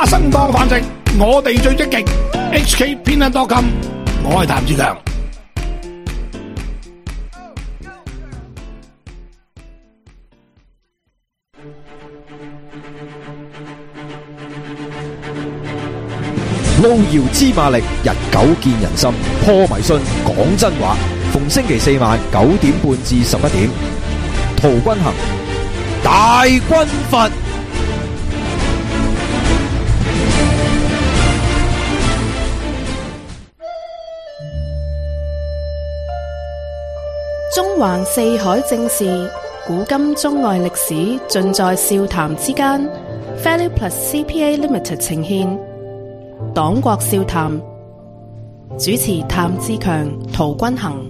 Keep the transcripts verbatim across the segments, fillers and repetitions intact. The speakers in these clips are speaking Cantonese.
生當飯食，我哋最積極。H K 偏袒多金，我係譚志強。 路遙知馬力，日久見人心。破迷信，講真話。逢星期四晚九點半至十一點，陶君行，大軍閥。 中橫四海正事，古今中外歷史，盡在笑談之間。Value Plus C P A Limited 呈現。黨國笑談，主持譚志強、陶君行。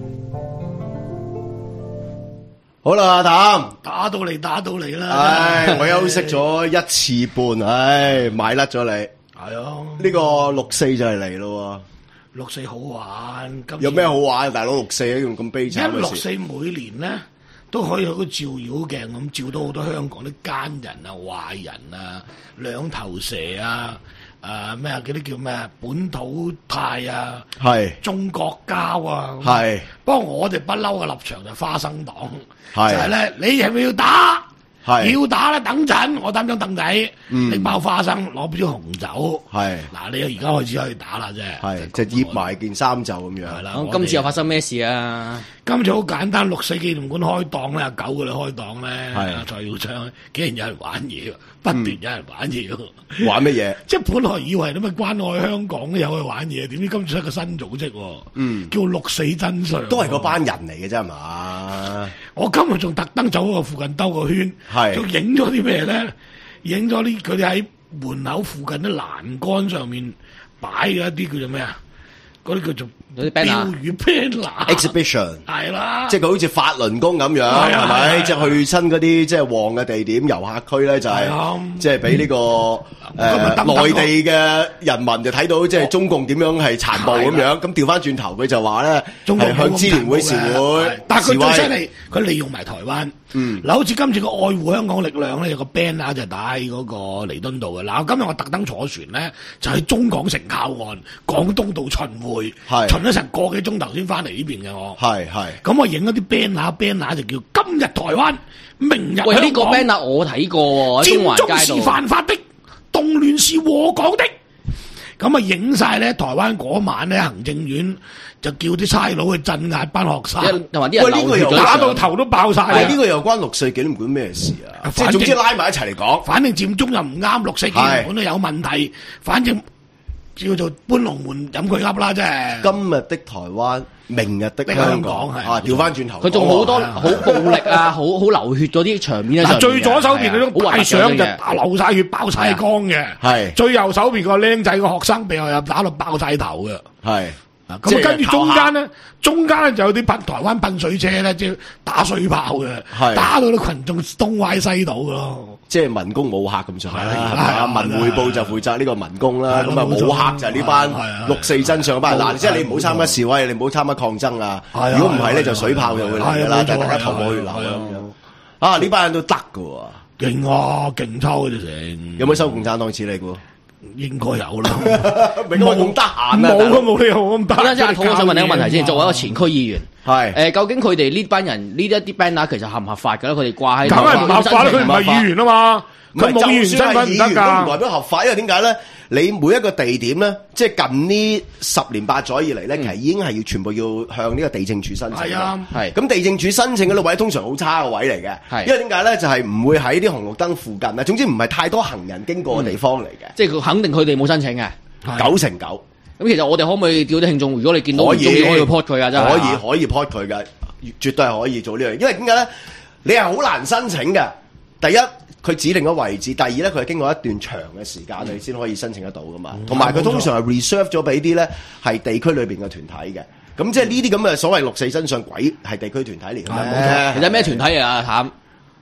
好啦，阿譚打到嚟，打到嚟啦！ 唉，我休息咗一次半，唉，買甩咗你。 係啊， 呢個六四就係嚟咯。 六四好玩， 有咩好玩？大佬六四用咁悲慘嘅事。 因六四每年咧都可以有個照妖鏡咁照到好多香港啲奸人啊、壞人啊、兩頭蛇啊。誒咩啊？嗰啲叫咩啊？本土派啊，係中國膠啊，係。不過我哋不嬲嘅立場就花生黨，係就係咧，你係咪要打？係要打咧，等陣我擔張凳仔，嗯、你包花生，攞杯紅酒，係嗱，你而家開始可以打啦啫，係就揹埋件衫袖咁樣。係啦， 今次又發生咩事啊？ 今次好簡單，六四紀念館開檔咧，九個嚟開檔咧，係蔡耀昌竟然有人玩嘢，不斷有人玩嘢、嗯， 玩乜嘢？ 即係本來以為咁啊關愛香港有去玩嘢，點知今次出一個新組織，嗯，叫六四真相， 都係嗰班人嚟嘅啫，係嘛？ 我今日仲特登走個附近兜個圈，係仲影咗啲咩咧？影咗啲佢哋喺門口附近啲欄杆上面擺嘅一啲叫做咩啊？嗰啲叫做標語 banner、exhibition 係啦， 即係佢好似法輪功咁樣，係咪？即係去親嗰啲即係旺嘅地點遊客區咧，就係即係俾呢個誒內地嘅人民就睇到即係中共點樣係殘暴咁樣。咁調翻轉頭，佢就話咧係向支聯會示會， 但係佢最犀利，佢利用埋台灣。嗯，嗱，好似今次個愛護香港力量咧，有個 banner 就打喺嗰個彌敦道嘅。嗱，今日我特登坐船咧，就喺中港城靠岸廣東道巡會，巡咗成個幾鐘頭先翻嚟呢邊嘅我。係係，咁我影一啲 banner，banner 就叫今日台灣，明日香港。 喂，呢個 banner 我睇過喎， 佔中是犯法的，動亂是禍港的。咁啊，影晒咧！台灣嗰晚咧，行政院就叫啲差佬去鎮壓班學生， 同埋啲人流血咗， 打到頭都爆晒。 呢個又關六四紀念館咩事啊？即係總之拉埋一齊嚟講， 反正佔中又唔啱，六四紀念館都有問題。反正叫做搬龍門飲佢噏啦，即係今日的台灣，明日的香港係啊，調翻轉頭， 佢仲好多好暴力啊，好好流血嗰啲場面啊！ 最左手邊嗰種大相就流晒血、爆晒光嘅，係最右手邊個僆仔個學生被又打到爆晒頭嘅，係咁跟住中間咧，中間咧就有啲噴台灣噴水車咧，即係打水炮嘅，打到啲群眾東歪西倒嘅咯。 即係民工武客咁上下啦，係啊！文匯報就負責呢個民工啦，咁啊武客就係呢班六四真相班。嗱，即係你唔好參加示威，你唔好參加抗爭啊！如果唔係咧，就水炮就會嚟㗎啦，大家頭破血流咁樣。啊！呢班人都得㗎喎， 勁啊，勁抽嘅成。 有冇收共產黨錢嚟㗎？ 應該有啦， 冇咁得閒啊！ 冇啊，冇理由咁得。 等陣先，我想問你一個問題先。作為一個前區議員，係誒，究竟佢哋呢班人呢一啲 banner 其實合唔合法㗎咧？佢哋掛喺， 梗係唔合法啦！佢唔係議員啊嘛，佢冇議員身份唔得㗎。 都唔代表合法，因為點解咧？你每一個地點咧，即係近呢十年八載以嚟咧，其實已經係要全部要向呢個地政處申請。係啊，係。咁地政處申請嗰啲位通常好差嘅位嚟嘅，係。因為點解咧？就係唔會喺啲紅綠燈附近啊。總之唔係太多行人經過嘅地方嚟嘅。 即係佢肯定佢哋冇申請嘅， 九成九。 咁其實我哋可唔可以叫啲聽眾？如果你見到可以可以 report 佢啊，真係可以可以 report 佢嘅，絕對係可以做呢樣。因為點解咧？你係好難申請嘅。第一，佢指定咗位置；第二咧，佢係經過一段長嘅時間，你先可以申請得到噶嘛。同埋佢通常係 reserve 咗俾啲咧係地區裏邊嘅團體嘅。咁即係呢啲咁嘅所謂六四真相鬼係地區團體嚟嘅。冇錯。 其實咩團體嚟啊？譚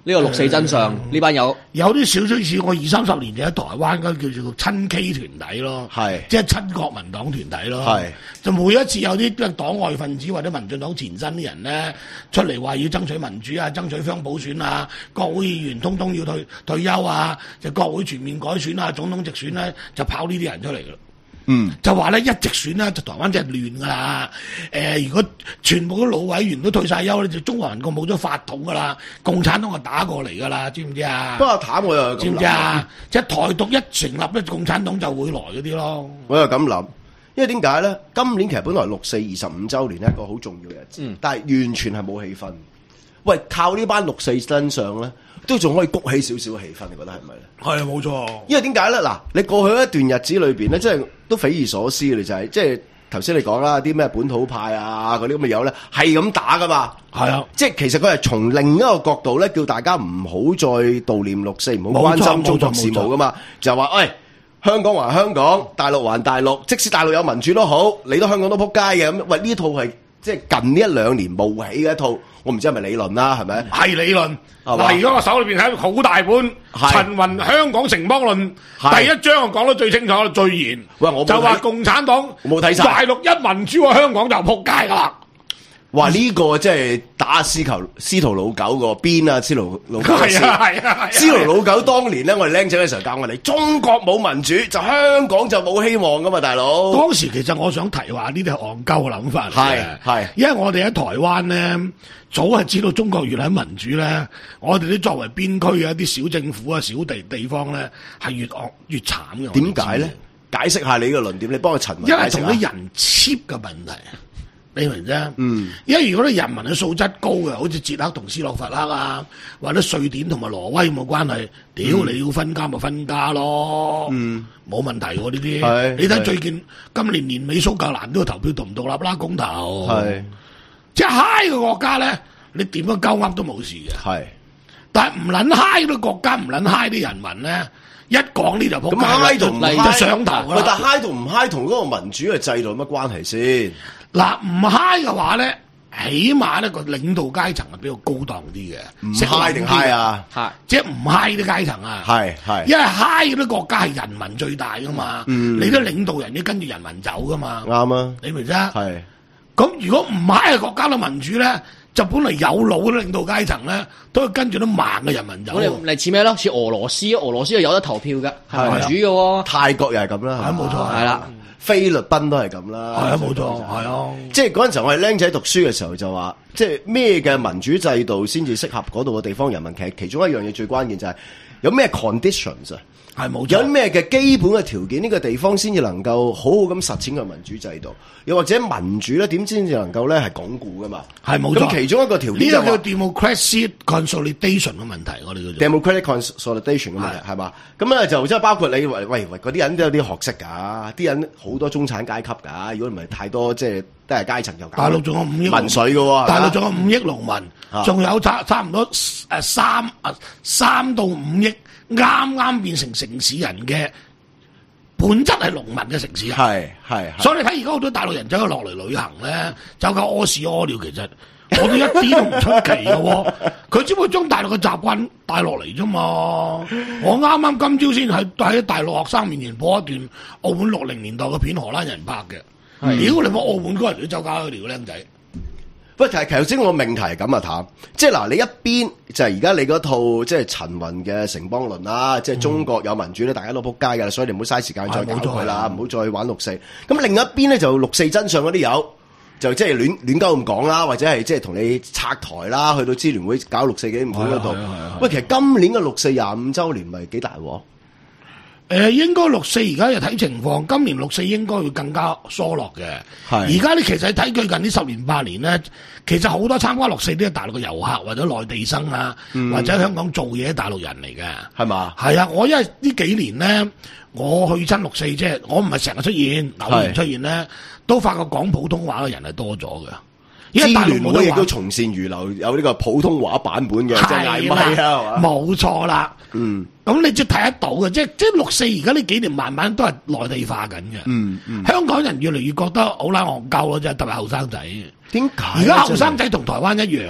呢個六四真相呢、嗯、班友有啲少少似我二三十年前喺台灣嗰叫做親 K 團體咯，係即係親國民黨團體咯，係就每一次有啲黨外分子或者民進黨前身啲人咧出嚟話要爭取民主啊，爭取雙普選啊，國會議員通通要退退休啊，就國會全面改選啊，總統直選咧就跑呢啲人出嚟㗎。嗯，就話咧一直選咧，就台灣真係亂噶啦。誒、呃，如果全部啲老委員都退晒休咧，就中華人國冇咗法統噶啦，共產黨就打過嚟噶啦，知唔知啊？ 不過淡我又知唔知啊？即係台獨一成立咧，共產黨就會來嗰啲咯。 我又咁諗，因為點解咧？今年其實本來六四二十五週年係一個好重要嘅日子，嗯、但係完全係冇氣氛。喂，靠呢班六四真相咧，都仲可以谷起少少氣氛，你覺得係咪咧？ 係啊，冇錯。因為點解咧？嗱，你過去一段日子裏邊咧，即係都匪夷所思嘅，就係即係頭先你講啦，啲咩本土派啊嗰啲咁嘅友咧，係咁打噶嘛。係啊，即係其實佢係從另一個角度咧，叫大家唔好再悼念六四，唔好關心中國事務噶嘛。就話喂，香港還香港，大陸還大陸，即使大陸有民主都好，你都香港都撲街嘅咁。喂，呢套係即係近呢一兩年冒起嘅一套。我唔知係咪理論啦，係咪？係理論。嗱，而家我手裏邊睇好大本《陳雲香港城邦論》，第一章我講得最清楚、最嚴。喂，我就話共產黨冇睇晒，大陸一民主，香港就撲街噶啦。哇！呢、這個即係打司球司徒老狗個邊啊，司徒老狗。係啊係啊係啊！司徒老狗當年咧，我哋僆仔嘅時候教我哋，中國冇民主，就香港就冇希望噶嘛，大佬。當時其實我想提話呢啲係戇鳩嘅諗法嚟嘅，係因為我哋喺台灣咧。早係知道中國越嚟民主咧，我哋啲作為邊區嘅一啲小政府啊、小地地方咧，係越惡越慘嘅。點解咧？解釋下你嘅論點，你幫我陳文解釋下。因為同啲人 cheap 嘅問題，你明啫？嗯。因為如果啲人民嘅素質高嘅，好似捷克同斯洛伐克啊，或者瑞典同埋挪威冇關係，屌、嗯、你要分家咪分家咯。嗯。冇問題喎呢啲。你睇最近今年年尾蘇格蘭都要投票獨唔獨立啦，公投。係。即係嗨嘅國家咧，你點樣鳩噏都冇事嘅。係，但係唔撚嗨嘅國家，唔撚嗨啲人民咧，一講呢就撲街。咁嗨同唔嗨就上頭啦。但係嗨同唔嗨同嗰個民主嘅制度有乜關係先？嗱，唔嗨嘅話咧，起碼咧個領導階層係比較高檔啲嘅。唔嗨定嗨啊？係，即係唔嗨啲階層啊？係係。因為嗨嗰啲國家係人民最大噶嘛。嗯。你啲領導人要跟住人民走噶嘛。啱啊。你明唔明啫？係。咁如果唔係嘅國家嘅民主咧，就本嚟有腦嘅領導階層咧，都係跟住啲盲嘅人民走。我哋嚟似咩咯？似俄羅斯，俄羅斯係有得投票嘅，係民主嘅喎。泰國又係咁啦，係冇錯，係啦。菲律賓都係咁啦，係啊冇錯，係啊。即係嗰陣時候我係僆仔讀書嘅時候就話，即係咩嘅民主制度先至適合嗰度嘅地方人民？其實其中一樣嘢最關鍵就係有咩 conditions 啊？係冇有咩嘅基本嘅條件，呢個地方先至能夠好好咁實踐個民主制度，又或者民主咧點先至能夠咧係鞏固噶嘛？係冇錯。咁其中一個條件就係呢個叫 democracy consolidation 嘅問題，我哋叫做 democratic consolidation 嘅問題係嘛？咁咧就即係包括你喂喂嗰啲人都有啲學識㗎，啲人好多中產階級㗎，如果唔係太多即係低下階層又大陸仲有五億民粹嘅喎，大陸仲有五億農民，仲有差差唔多誒三啊三到五億。啱啱變成城市人嘅本質係農民嘅城市人，係係，所以你睇而家好多大陸人走咗落嚟旅行咧，走夠屙屎屙尿，其實我哋一啲都唔出奇嘅喎，佢只不過將大陸嘅習慣帶落嚟啫嘛。我啱啱今朝先喺喺大陸學生面前播一段澳門六零年代嘅片，荷蘭人拍嘅，屌你冇澳門嗰人都走交去撩僆仔。不過其實頭先我命題係咁啊，譚，即係嗱，你一邊就係而家你嗰套即係陳雲嘅城邦論啦，即係中國有民主咧，大家都撲街㗎啦，所以你唔好嘥時間再搞佢啦，唔好再玩六四。咁另一邊咧就六四真相嗰啲友，就即係亂亂鳩咁講啦，或者係即係同你拆台啦，去到支聯會搞六四紀念館嗰度。喂，其實今年嘅六四廿五週年咪幾大鑊？誒、呃，應該六四而家又睇情況，今年六四應該會更加疏落嘅。係而家你其實睇最近呢十年八年咧，其實好多參加六四啲係大陸嘅遊客或者內地生啊，嗯、或者香港做嘢大陸人嚟嘅，係嘛？係啊，我因為呢幾年咧，我去親六四即係我唔係成日出現，偶然出現咧，都發覺講普通話嘅人係多咗嘅。因為支聯會亦都從善如流，有呢個普通話版本嘅，即係嗌咪啊，冇錯啦。嗯，咁你即係睇得到嘅，即係即係六四而家呢幾年慢慢都係內地化緊嘅。嗯嗯，香港人越嚟越覺得好撚戇鳩咯，即係特別後生仔。點解？而家後生仔同台灣一樣，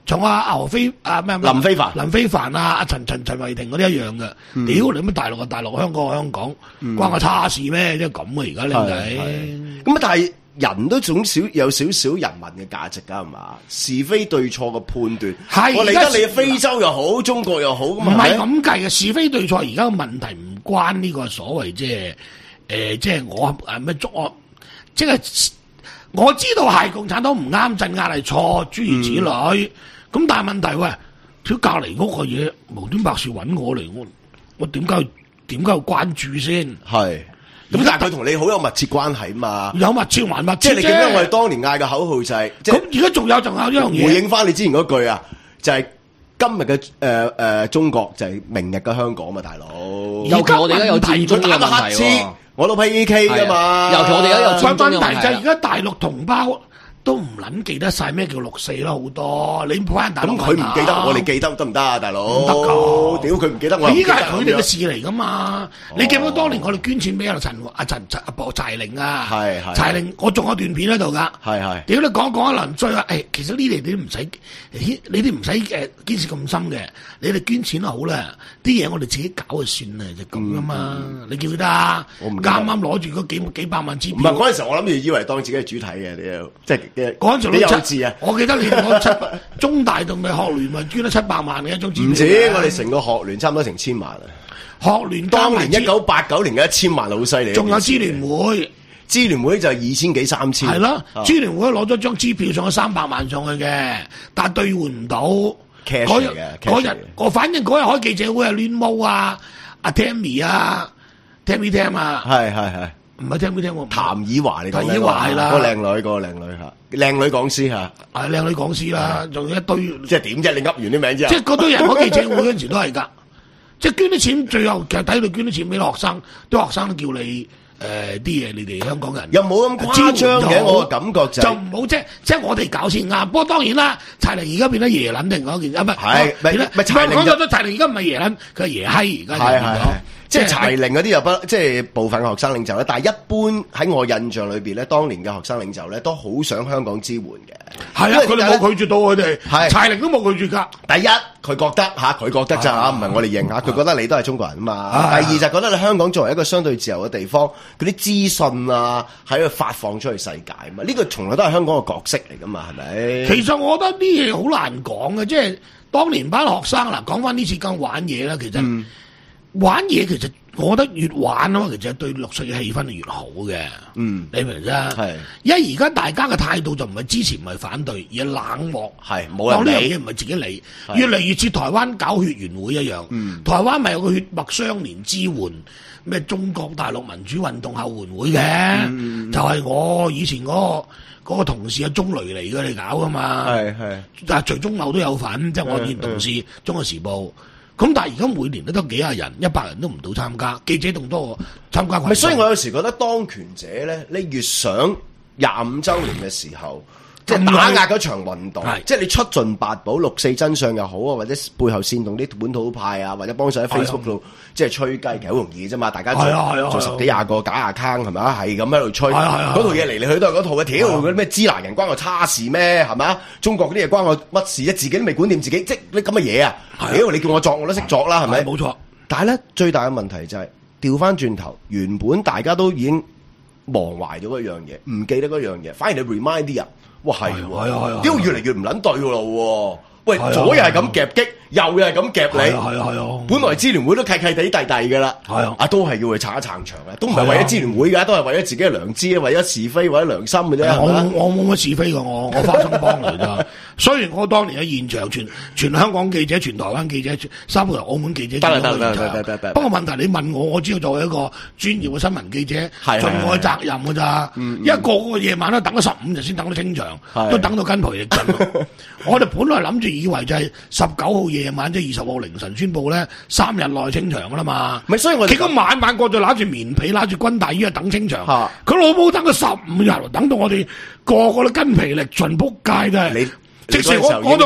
同阿牛飛啊咩林非凡、 林非凡啊、阿陳陳陳慧婷嗰啲一樣嘅。屌、嗯、你乜大陸啊大陸，香港啊香港，嗯、關我叉事咩？即係咁啊！而家靚仔。 咁啊，但係人都總少有少少人民嘅價值㗎，係嘛？是非對錯嘅判斷。係。我理得你非洲又好，中國又好，唔係咁計嘅是非對錯。而家嘅問題唔關呢個所謂即係誒，即係我誒咩捉我，即係我知道係共產黨唔啱鎮壓係錯，諸如此類。咁、嗯、但係問題喂，條隔離屋嘅嘢無端白事揾我嚟，我我點解點解要關注先？ 係。咁但係佢同你好有密切關係嘛？有密切還密切， 即係你記得我哋當年嗌嘅口號就係、是， 咁而家仲有仲有一樣嘢， 回應翻你之前嗰句啊，就係、是、今日嘅誒誒中國就係明日嘅香港嘛，大佬。 尤其我哋而家有佔中嘅問題， 我都 P K 噶嘛。 尤其我哋而家有佔中嘅問題。 問題就係而家大陸同胞都唔撚記得晒咩叫六四啦，好多你翻大陸咁佢唔記得，我哋記得得唔得啊，大佬？唔得㗎， 屌佢唔記得我。 依家係佢哋嘅事嚟㗎嘛？哦、你記唔記得當年我哋捐錢俾阿陳阿陳阿博柴玲啊？係係柴玲，我仲有段片喺度㗎。係係。屌你講講一輪，再話誒，其實呢啲你都唔使，你哋唔使誒堅持咁深嘅，你哋捐錢好啦，啲嘢我哋自己搞就算啦，就咁㗎嘛。嗯、你記唔記得啊？我唔啱啱攞住嗰幾幾百萬支票。唔係嗰陣時候，我諗住以為當自己係主體嘅，你即係。 嗰陣時你幼稚啊！ 我記得你我七中大同埋學聯咪捐咗七百萬嘅一張支票。 唔止，我哋成個學聯差唔多成千萬啊！ 學聯當年一九八九年嘅一千萬好犀利。 仲有支聯會， 支聯會就係二千幾三千。 係咯，支聯會攞咗張支票上咗三百萬上去嘅，但係兌換唔到。 cash 嚟嘅，嗰日我反正嗰日開記者會啊，亂毛啊，阿 Tammy 啊 ，Tammy Tam 啊， 係係係。 唔係聽唔聽喎？ 譚以華你講譚以華係啦， 個靚女，個靚女嚇，靚女講師嚇， 係靚女講師啦，仲有一堆， 即係點啫？你噏完啲名之後， 即係嗰堆人開記者會嗰陣時都係㗎，即係捐啲錢，最後其實睇到捐啲錢俾學生，啲學生都叫你誒啲嘢，你哋香港人又冇咁誇張嘅，我嘅感覺就就唔好即係即係我哋搞先啱。不過當然啦，柴玲而家變得爺撚定嗰件啊，唔係係咪咪柴玲講咗柴玲而家唔係爺撚，佢係爺閪而家係係。即係柴玲嗰啲又不即係部分嘅學生領袖咧，但係一般喺我印象裏邊咧，當年嘅學生領袖咧都好想香港支援嘅。係啊，佢哋冇拒絕到佢哋，係柴玲都冇拒絕㗎。第一，佢覺得嚇，佢覺得咋嚇，唔係我哋認嚇，佢覺得你都係中國人啊嘛。第二就係覺得你香港作為一個相對自由嘅地方，嗰啲資訊啊喺度發放出去世界啊嘛，呢個從來都係香港嘅角色嚟㗎嘛，係咪？其實我覺得啲嘢好難講嘅，即係當年班學生嗱，講翻呢次咁玩嘢啦，其實。嗯玩嘢其實，我覺得越玩啊嘛，其實對六四嘅氣氛係越好嘅。嗯，你明唔明啫？係，因為而家大家嘅態度就唔係支持，唔係反對，而係冷漠。係，冇人理。當呢樣嘢唔係自己理，越嚟越似台灣搞血緣會一樣。嗯，台灣咪有個血脈相連支援咩中國大陸民主運動後援會嘅，嗯、就係我以前嗰、嗰個嗰個同事阿鐘雷嚟嘅嚟搞噶嘛。係係，但係徐忠茂都有份，即係我以前同事《中國時報》。咁但係而家每年都得幾廿人，一百人都唔到參加，記者仲多參加。所以我有時覺得當權者咧，你越想廿五週年嘅時候，即係打壓嗰場運動，即係你出盡八寶，六四真相又好啊，或者背後煽動啲本土派啊，或者幫手喺 Facebook 度即係吹雞，其實好容易啫嘛，大家做做十幾廿個假 account 係咪啊？係咁喺度吹，嗰套嘢嚟嚟去都係嗰套嘅，屌嗰啲咩支那人關我叉事咩？係咪啊？中國嗰啲嘢關我乜事啊？自己都未管掂自己，即係啲咁嘅嘢啊！屌你叫我作我都識作啦，係咪？冇錯。但係咧最大嘅問題就係調翻轉頭，原本大家都已經忘懷咗嗰樣嘢，唔記得嗰樣嘢，反而你 remind 啲人。哇係喎，屌越嚟越唔撚對噶咯喎！喂，左又係咁夾擊，右又係咁夾你，係啊係啊！本來支聯會都契契地弟弟噶啦，係啊，啊都係要去撐一撐場嘅，都唔係為咗支聯會噶，都係為咗自己嘅良知，為咗是非，為咗良心嘅啫。我我冇乜是非噶，我我花生幫嚟咋。雖然我當年喺現場，全全香港記者、全台灣記者、三個由澳門記者，得啦得啦得得得。不過問題你問我，我只要作為一個專業嘅新聞記者，盡我嘅責任噶咋。因為個個夜晚都等咗十五日先等到清場，都等到筋疲力盡。我哋本來諗住以為就係十九號夜晚，即係二十號凌晨宣佈咧，三日內清場噶啦嘛。咪所以我結果晚晚過咗揦住棉被，揦住軍大衣啊等清場。佢老母等咗十五日，等到我哋個個都筋疲力盡，仆街真係。即時我我我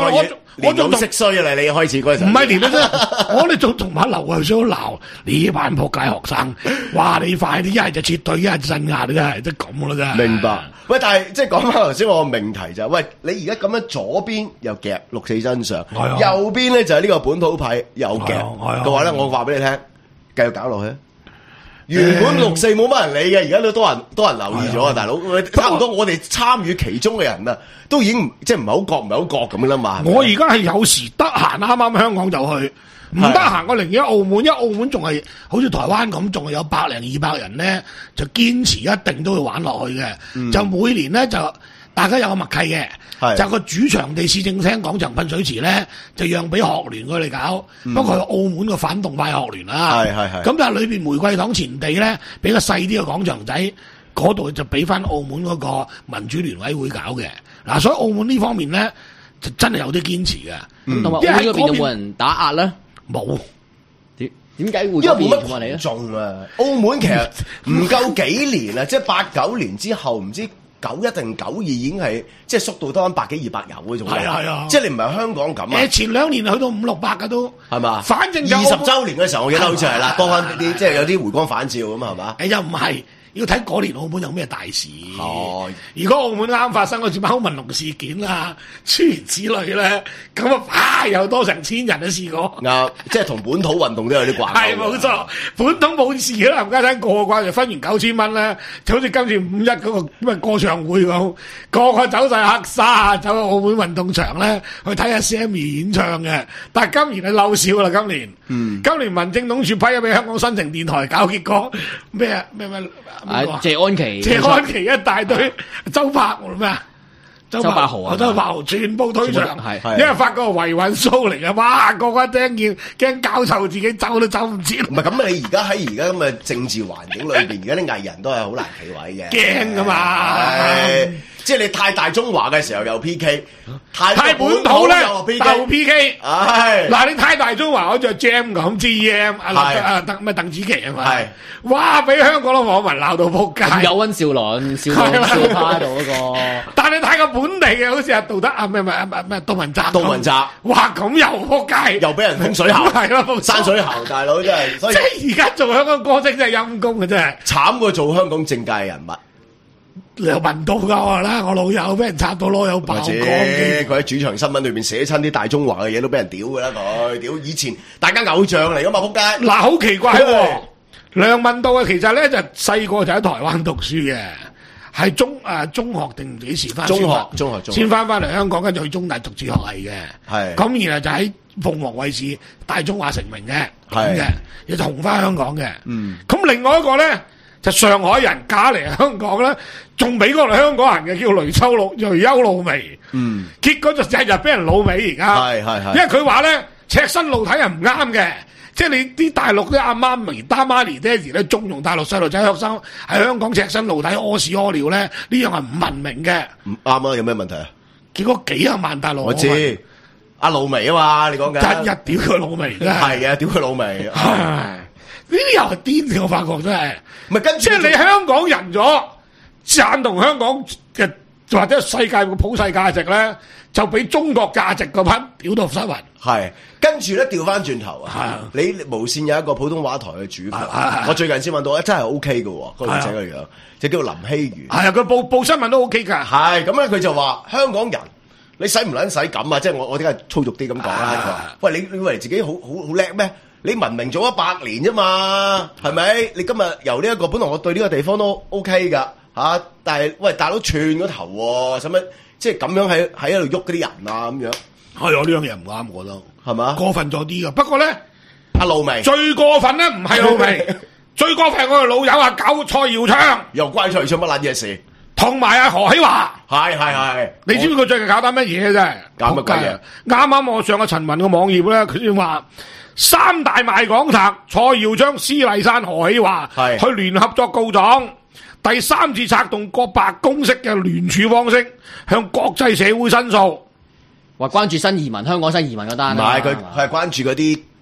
我仲識衰啊！你開始嗰陣唔係連到啫，我哋仲同埋劉慧卿鬧呢班仆街學生，哇！你快啲一係就撤退，一係就鎮壓，真係即係咁啦，真係。 明白。喂，但係即係講翻頭先我個命題就係，喂，你而家咁樣左邊又夾六四真相，右邊咧就係呢個本土派又夾嘅話咧，我話俾你聽，繼續搞落去。原本六四冇乜人理嘅，而家都多人多人留意咗啊！大佬，差唔多我哋參與其中嘅人啊，都已經即係唔係好覺唔係好覺咁啦嘛。 我而家係有時得閒，啱啱香港就去，唔得閒我寧願澳門，因為澳門仲係好似台灣咁，仲係有百零二百人咧，就堅持一定都會玩落去嘅。嗯、就每年咧就大家有個默契嘅。就個主場地市政廳廣場噴水池咧，就讓俾學聯佢哋搞。嗯、不過澳門個反動派學聯啦，係係係。咁但係裏邊玫瑰堂前地咧，俾個細啲嘅廣場仔，嗰度就俾翻澳門嗰個民主聯委會搞嘅。嗱、啊，所以澳門呢方面咧，就真係有啲堅持嘅。 咁同埋澳門嗰邊有冇人打壓咧？ 冇。 點點解會？ 因為冇乜群眾啊！澳門其實唔夠幾年啊，即係八九年之後唔知。九一定九二已經係即係縮到多百幾二百有嗰種， 係啊係啊， 即係你唔係香港咁啊！ 誒前兩年去到五六百嘅都係嘛？反正二十週年嘅時候，我記得好似係啦，多翻啲即係有啲回光返照咁啊，係嘛？ 誒又唔係。要睇嗰年澳門有咩大事。哦，如果澳門啱發生嗰次歐文龍事件啦，諸如此類咧，咁啊，啊又多成千人都試過。 啱，即係同本土運動都有啲掛鈎。 係冇錯，本土冇事啦，冚家鏟過關就分完九千蚊咧，就好似今次五一嗰個咩歌唱會咁，個個走晒黑沙，走去澳門運動場咧去睇下 Sammy 演唱嘅。但係今年係嬲少啦，今年。嗯。今年民政總署批咗俾香港新城電台搞，結果咩咩咩。 啊！謝安琪、 謝安琪一大堆，周柏咩啊？ 周柏豪啊， 周柏豪全部推場，係因為發個維穩 show 嚟嘅，哇！個個聽見驚搞臭自己走都走唔切。 唔係咁，你而家喺而家咁嘅政治環境裏邊，而家啲藝人都係好難企位嘅， 驚噶嘛？ 即係你太大中華嘅時候又 P K， 太太本土咧又 P K。唉，嗱你太大中華，好似 Jam 咁 G M 啊啊鄧咩鄧紫棋啊嘛，係哇俾香港嘅網民鬧到仆街。 有温兆倫、少少趴喺度嗰個， 但係你睇個本地嘅，好似阿杜德啊咩咩咩杜汶澤， 杜汶澤， 哇咁又仆街， 又俾人風水喉， 係咯， 山水喉大佬真係，所以即係而家做香港歌星真係陰公嘅真係， 慘過做香港政界人物。 你又問到㗎啦，我老友俾人插到攞有爆光嘅， 佢喺主場新聞裏邊寫親啲大中華嘅嘢都俾人屌㗎啦佢，屌以前大家偶像嚟㗎嘛仆街。 嗱好奇怪喎，梁文道啊其實咧就細個就喺台灣讀書嘅，係中啊中學定幾時翻？ 中學中學先翻翻嚟香港，跟住去中大讀哲學系嘅，係咁然後就喺鳳凰衛視大中華成名嘅，咁嘅，又紅翻香港嘅，嗯，咁另外一個咧。就上海人嫁嚟香港咧，仲美過嚟香港人嘅，叫雷秋露、雷優露薇。嗯，結果就日日俾人老尾而家。係係係。因為佢話咧，赤身露體係唔啱嘅，即係你啲大陸啲阿媽咪、爹媽咪、爹哋咧，縱容大陸細路仔學生喺香港赤身露體屙屎屙尿咧，呢樣係唔文明嘅。唔啱啊！有咩問題啊？ 結果幾廿萬大陸我知，阿露薇啊嘛，你講緊。 日日屌佢老味真係。係啊，屌佢老味。 呢啲又係癲嘅，我發覺真係， 唔係跟即係你香港人咗，贊同香港嘅或者世界嘅普世價值咧，就俾中國價值嗰班屌到失魂。 係跟住咧調翻轉頭啊！你無線有一個普通話台嘅主播，我最近先揾到咧，真係 O K 嘅喎，個女仔個樣就叫林希如。係啊， 佢報報新聞都 O K 㗎。 係咁咧，佢就話香港人，你使唔撚使咁啊？即係我我點解粗俗啲咁講啦？佢話：喂，你你以為自己好好好叻咩？你文明做咗百年啫嘛，係咪？你今日由呢、這、一個本來我對呢個地方都 OK 噶嚇，但係喂大佬串個頭喎，使乜即係咁樣喺喺度喐嗰啲人啊咁樣？ 係啊，呢樣嘢唔啱我都係嘛？過分咗啲噶。不過咧， 阿露薇最過分咧唔係露薇，最過分係我哋老友啊搞蔡耀昌， 又關蔡耀昌乜撚嘢事？ 同埋阿何喜華， 係係係， 你知唔知佢最近搞單乜嘢啫？ 搞乜鬼嘢？ 啱啱我上個陳雲嘅網頁咧，佢先話。三大賣港賊蔡耀昌、施麗珊、何喜華去聯合作告狀，第三次策動國白公式嘅聯署方式，向國際社會申訴， 話關注新移民香港新移民嗰單。 唔係佢係關注嗰啲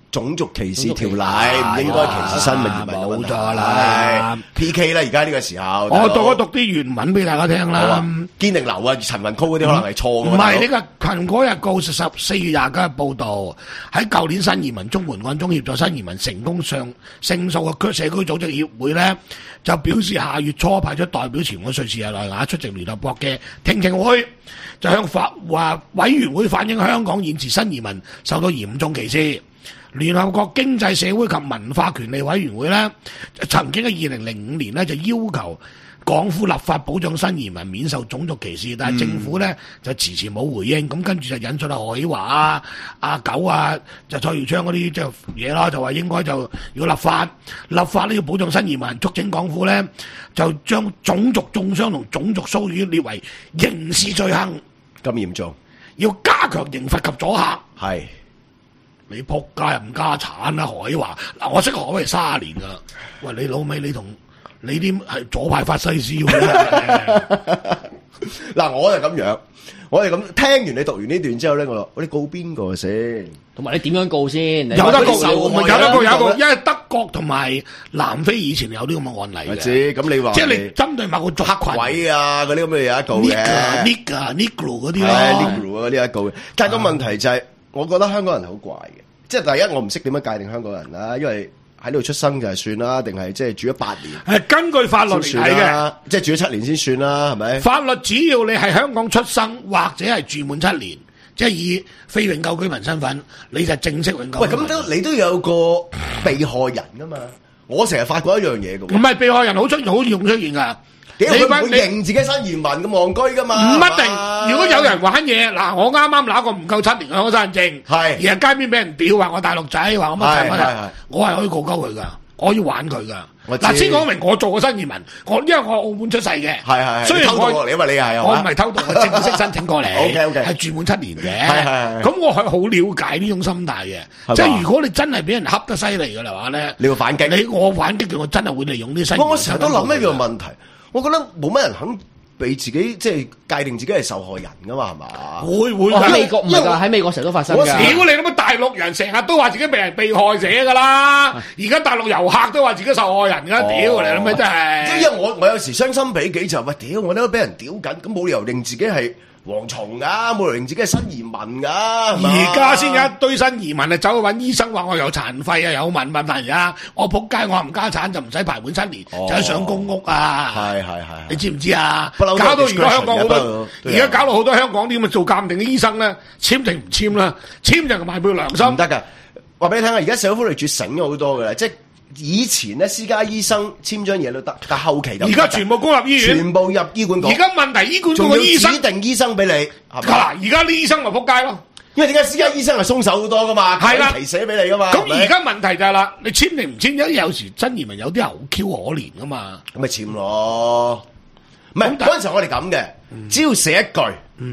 種族歧視條例，唔應該歧視新移民。 冇錯啦 ，P K 啦，而家呢個時候。 我讀一讀啲原文俾大家聽啦。 堅定流啊，陳雲曲嗰啲可能係錯嘅。 唔係呢個《蘋果日報》十四月廿九日報導，喺舊年新移民綜援案中協助新移民成功上勝訴嘅社區組織協會咧，就表示下月初派出代表前往瑞士日內瓦出席聯合國嘅聽證會，就向法話委員會反映香港現時新移民受到嚴重歧視。聯合國經濟社會及文化權利委員會咧，曾經喺二零零五年咧就要求港府立法保障新移民免受種族歧視，但係政府咧就遲遲冇回應，咁跟住就引出阿何喜華啊、阿九啊、就蔡耀昌嗰啲即係嘢啦，就話應該就要立法，立法呢要保障新移民，促請港府咧就將種族中傷同種族騷擾列為刑事罪行。 咁嚴重， 要加強刑罰及阻嚇。 係。 你仆街唔家產啦，何喜華嗱，我識何喜華卅年噶，喂你老味你同你啲係左派法西斯嗱，我就咁樣，我哋咁聽完你讀完呢段之後咧，我話我哋告邊個先？ 同埋你點樣告先？ 有得告，有得告，有告，因為德國同埋南非以前有啲咁嘅案例嘅。 知咁你話， 即係你針對某個族群位啊嗰啲咁嘅有一告嘅 ，Nick Negro 嗰啲咯 ，Negro 嗰啲一告嘅。但係個問題就係。我覺得香港人好怪嘅，即係第一我唔識點樣界定香港人啦，因為喺呢度出生就係算啦，定係即係住咗八年？係根據法律嚟睇嘅，即係住咗七年先算啦，係咪？法律只要你係香港出生或者係住滿七年，即係以非永久居民身份，你就正式永久居民。喂，咁都你都有個被害人噶嘛？我成日發覺一樣嘢嘅，唔係被害人好出好容易出現㗎。你唔會認自己新移民咁戇居噶嘛？唔一定。如果有人玩嘢，嗱，我啱啱拿個唔夠七年嘅香港身份證，係而係街邊俾人屌話我大陸仔，話我乜乜乜，我係可以告鳩佢噶，我要玩佢噶。嗱，先講明我做過新移民，我因為我澳門出世嘅，係係，所以偷渡落嚟，因為你係我唔係偷渡，我正式申請過嚟，OK OK，係住滿七年嘅，係係。咁我係好了解呢種心態嘅，即係如果你真係俾人恰得犀利嘅話咧，你要反擊，你我反擊嘅，我真係會利用啲新。我成日都諗一樣問題。我覺得冇乜人肯俾自己即係界定自己係受害人噶嘛，係嘛？會會喺美國唔係㗎，喺美國成日都發生㗎。屌你咁乜大陸人成日都話自己被人被害者㗎啦，而家大陸遊客都話自己受害人㗎，屌你諗咩真係？即係因為我我有時傷心比己就喂屌，我都俾人屌緊，咁冇理由令自己係蝗蟲噶，冇理由令自己係新移民噶。而家先有一堆新移民啊，走去揾醫生話我有殘廢啊，有問問題啊，我仆街，我冚家產就唔使排滿七年，就係上公屋啊。係係係，你知唔知啊？搞到而家香港好多，而家搞到好多香港啲咁嘅做鑑定嘅醫生咧，簽定唔簽啦？簽就賣佢良心。唔得噶，話俾你聽啊！而家社會福利署醒咗好多噶啦，即係。以前咧私家醫生簽張嘢都得，但後期就而家全部公立醫院，全部入醫管局。而家問題醫管局個醫生指定醫生俾你，嗱，而家啲醫生咪仆街咯。因為點解私家醫生係鬆手好多噶嘛？係啦，提寫俾你噶嘛。咁而家問題就係啦，你簽定唔簽？因為有時新移民有啲好 Q 可憐噶嘛。咁咪簽咯。唔係嗰陣時我哋咁嘅，只要寫一句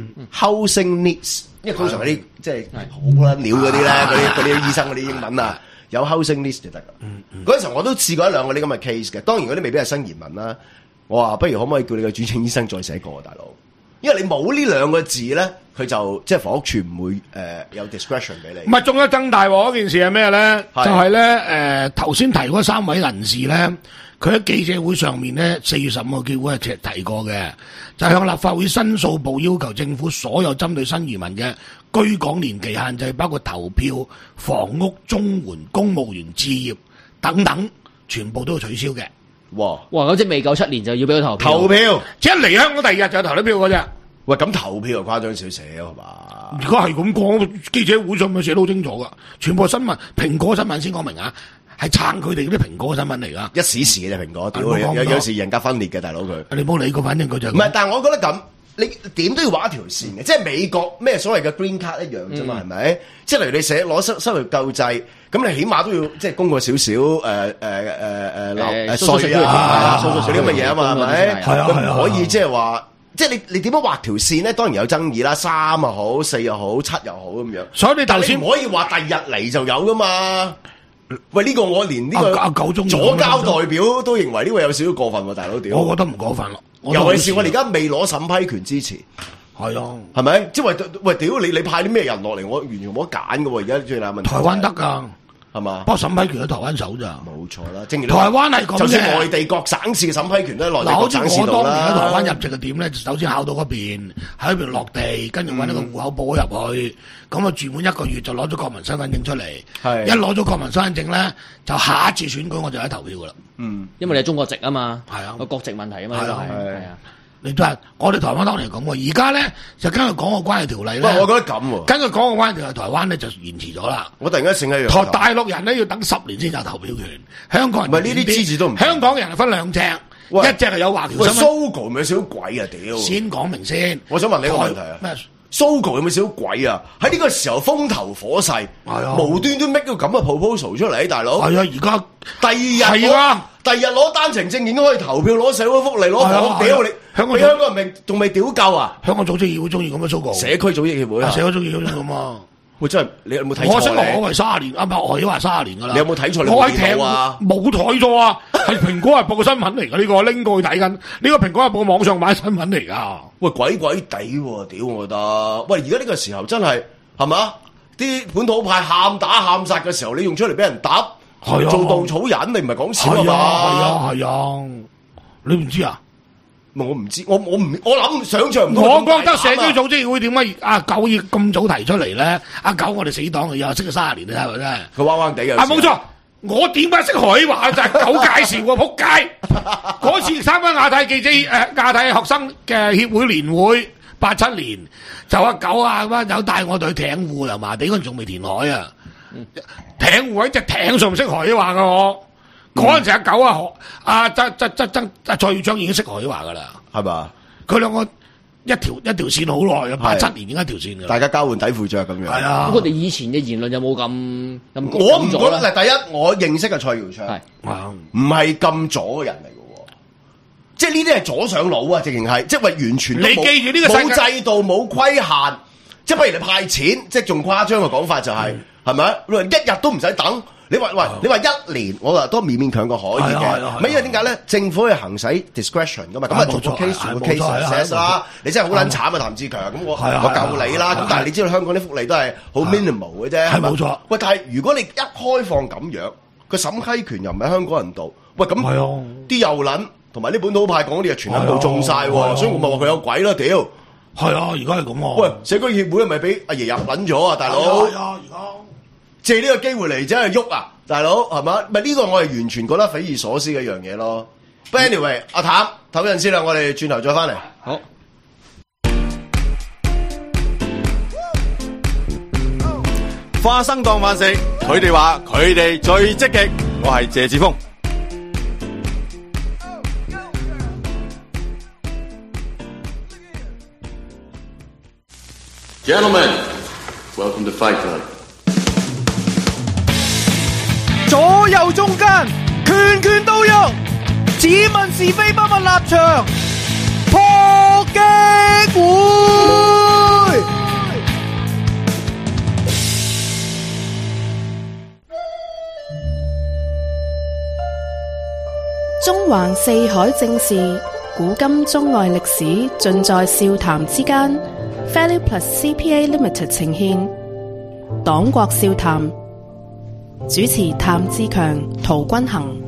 ，housing needs，因為通常嗰啲即係好撚料嗰啲咧，嗰啲嗰啲醫生嗰啲英文啊。有 housing list 就得噶。嗰陣時我都試過一兩個呢咁嘅 case 嘅。當然嗰啲未必係新移民啦。我話不如可唔可以叫你個主診醫生再寫個大佬？因為你冇呢兩個字咧，佢就即係房屋處唔會誒、呃、有 discretion 俾你。唔係，仲有更大鑊嗰件事係咩咧？就係咧誒頭先提嗰三位人士咧，佢喺記者會上面咧四月十五號記者會係提過嘅，就係向立法會申訴部要求政府所有針對新移民嘅居港年期限制，包括投票、房屋、綜援、公務員、置業等等，全部都要取消嘅。哇！哇！咁即係未夠七年就要俾佢投票。投票，即係嚟香港第二日就投得票嗰隻。喂，咁投票就誇張少少係嘛？如果係咁講，記者會上咪寫得好清楚噶，全部新聞，蘋果新聞先講明啊，係撐佢哋嗰啲蘋果新聞嚟噶。一時時嘅啫，蘋果，屌有有時人格分裂嘅大佬佢。你冇理佢，反正佢就唔係，但係我覺得咁。你點都要畫一條線嘅，即係美國咩所謂嘅 green card 一樣啫嘛，係咪、嗯？即係例如你寫攞收收入救濟，咁你起碼都要即係供個少少誒誒誒誒誒稅啊，嗰啲咁嘅嘢啊嘛，係咪？係啊，唔可以即係話，即係你你點樣畫條線咧？當然有爭議啦，三又好，四又好，七又好咁樣。所以你頭先唔可以話第二日嚟就有噶嘛？喂，呢、這個我連呢個左交代表都認為呢個有少少過分喎，大佬屌！我覺得唔過分咯。尤其是我哋而家未攞審批權支持，係啊，係咪？即係喂喂，屌你！你派啲咩人落嚟？我完全冇得揀㗎喎！而家最大問題。台灣得㗎， 係嘛？ 不過審批權喺台灣手咋。 冇錯啦，正如台灣係咁嘅， 就算外地各省市嘅審批權都喺內地各省市度啦。 嗱，好似我當年喺台灣入籍嘅點咧，首先考到嗰邊，喺嗰邊落地，跟住揾一個戶口簿入去，咁啊、嗯、住滿一個月就攞咗國民身份證出嚟。係一攞咗國民身份證咧，就下一次選舉我就喺投票噶啦。 嗯，因為你係中國籍啊嘛。係啊，個國籍問題啊嘛。係啊，係啊。 你都係，我哋台灣當年係咁喎，而家咧就根據港澳關係條例咧。 我覺得咁喎。根據港澳關係條例，台灣咧就延遲咗啦。 我突然間醒起一樣。 台大陸人咧要等十年先有投票權，香港人唔係呢啲資質都唔。香港人係分兩隻，一隻係有華僑身份。 喂 ，Sogo 咪少鬼啊屌！ 先講明先。我想問你一個問題啊。咩 ？Sogo 有冇少鬼啊？喺呢個時候風頭火勢，無端端 make 個咁嘅 proposal 出嚟，大佬。 係啊，而家第二日係啊，第二日攞單程證已經可以投票，攞社會福利，攞房屌你。香港香港人仲未屌夠啊！ 香港組織議會中意咁嘅 Sogo。社區組織議會啊， 社區組織議會咁啊。 喂，真係你有冇睇錯？ 我識我為卅年，啊唔係我已經話卅年噶啦。 你有冇睇錯？ 我喺艇冇睇錯啊，係蘋果日報嘅新聞嚟噶呢個，拎過去睇緊。呢個蘋果日報網上買新聞嚟噶。 喂，鬼鬼地喎，屌我覺得。喂，而家呢個時候真係係嘛？啲本土派喊打喊殺嘅時候，你用出嚟俾人打，做稻草人，你唔係講笑啊嘛？ 係啊係啊，你唔知啊？ 我唔知，我我唔我諗想象唔到。 我覺得社區組織會點解阿九要咁早提出嚟咧？阿九我哋死黨又識咗三十年啦，係咪真？ 佢彎彎地嘅。 啊冇錯，我點解識何喜華就係九介紹喎，仆街！嗰次參加亞太記者誒亞太學生嘅協會年會，八七年就阿九啊咁樣有帶我哋去艇戶油麻地嗰陣仲未填海啊，艇戶喺隻艇上唔識何喜華噶我。嗰陣時阿九啊，阿曾曾曾曾阿蔡耀昌已經識何喜華噶啦， 係嘛？ 佢兩個一條一條線好耐嘅，八七年已經一條線嘅。 大家交換底褲着咁樣。係啊。 咁佢哋以前嘅言論有冇咁咁？ 我唔覺得。嗱，第一我認識嘅蔡耀昌，唔係咁左嘅人嚟嘅喎，即係呢啲係左上腦啊，直情係，即係話完全都冇。你記住呢個冇制度冇規限，即係不如你派錢，即係仲誇張嘅講法就係係咪？一日都唔使等。你話喂，你話一年，我話都勉勉強個可以嘅。咪因為點解咧？政府係行使 discretion 噶嘛，咁啊做個 case 做個 case assess 啦。你真係好撚慘啊，譚志強。咁我我救你啦。咁但係你知道香港啲福利都係好 minimal 嘅啫。係冇錯。喂，但係如果你一開放咁樣，個審批權又唔喺香港人度，喂咁啲右撚同埋啲本土派講啲嘢全部中晒喎，所以我咪話佢有鬼咯，屌！ 係啊，而家係咁喎。 喂，社區協會係咪俾阿爺入撚咗啊，大佬？係啊，而家。借呢個機會嚟真係喐啊，大佬係嘛？咪呢個我係完全覺得匪夷所思嘅一樣嘢咯。But anyway，阿譚唞陣先啦，我哋轉頭再翻嚟。 好。 花生當飯食，佢哋話佢哋最積極。我係謝志峰。 Gentlemen, welcome to Fight Club。 左右中間，拳拳到肉，只問是非不問立場，破擊會。 中橫四海正事，古今中外歷史，盡在笑談之間。Value Plus C P A Limited 呈獻黨國笑談。主持譚志強、陶君行。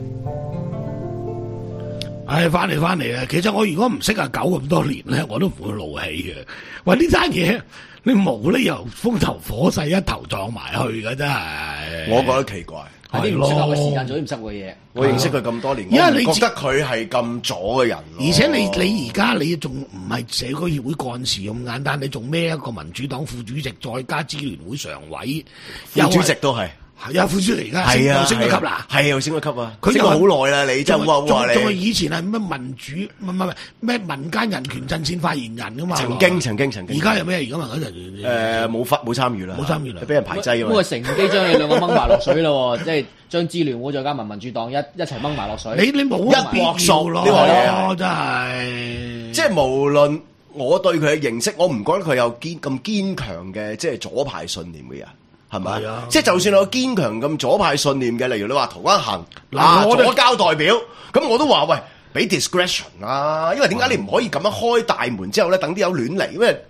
唉，翻嚟翻嚟啊！其實我如果唔識阿九咁多年咧，我都唔會怒氣嘅。喂，呢單嘢你冇理由風頭火勢一頭撞埋去嘅，真係。 我覺得奇怪， 係唔適合嘅時間做啲唔適合嘅嘢。 我認識佢咁多年，因為你覺得佢係咁左嘅人。 而且你你而家你仲唔係社區協會幹事咁簡單？你仲孭一個民主黨副主席，再加支聯會常委， 副主席都係。係啊，副主席而家又升咗級啦， 係又升咗級啊！佢升咗好耐啦，你真係哇哇你！ 仲係以前係咩民主唔係唔係咩民間人權陣線發言人噶嘛？ 曾經曾經曾經。 而家有咩？而家民間人權誒冇發冇參與啦， 冇參與啦， 俾人排擠啊嘛！ 咁啊，乘機將你兩個掹埋落水咯，即係將支聯會再加埋民主黨一一齊掹埋落水。 你你冇一搏數咯，呢個嘢真係。 即係無論我對佢嘅認識，我唔覺得佢有堅咁堅強嘅即係左派信念嘅人。係咪？啊、即係就算有堅強咁左派信念嘅，例如你話陶君行嗱左膠代表，咁我都話喂，俾 discretion 啦、啊。因為點解你唔可以咁樣開大門之後咧，等啲友亂嚟？因為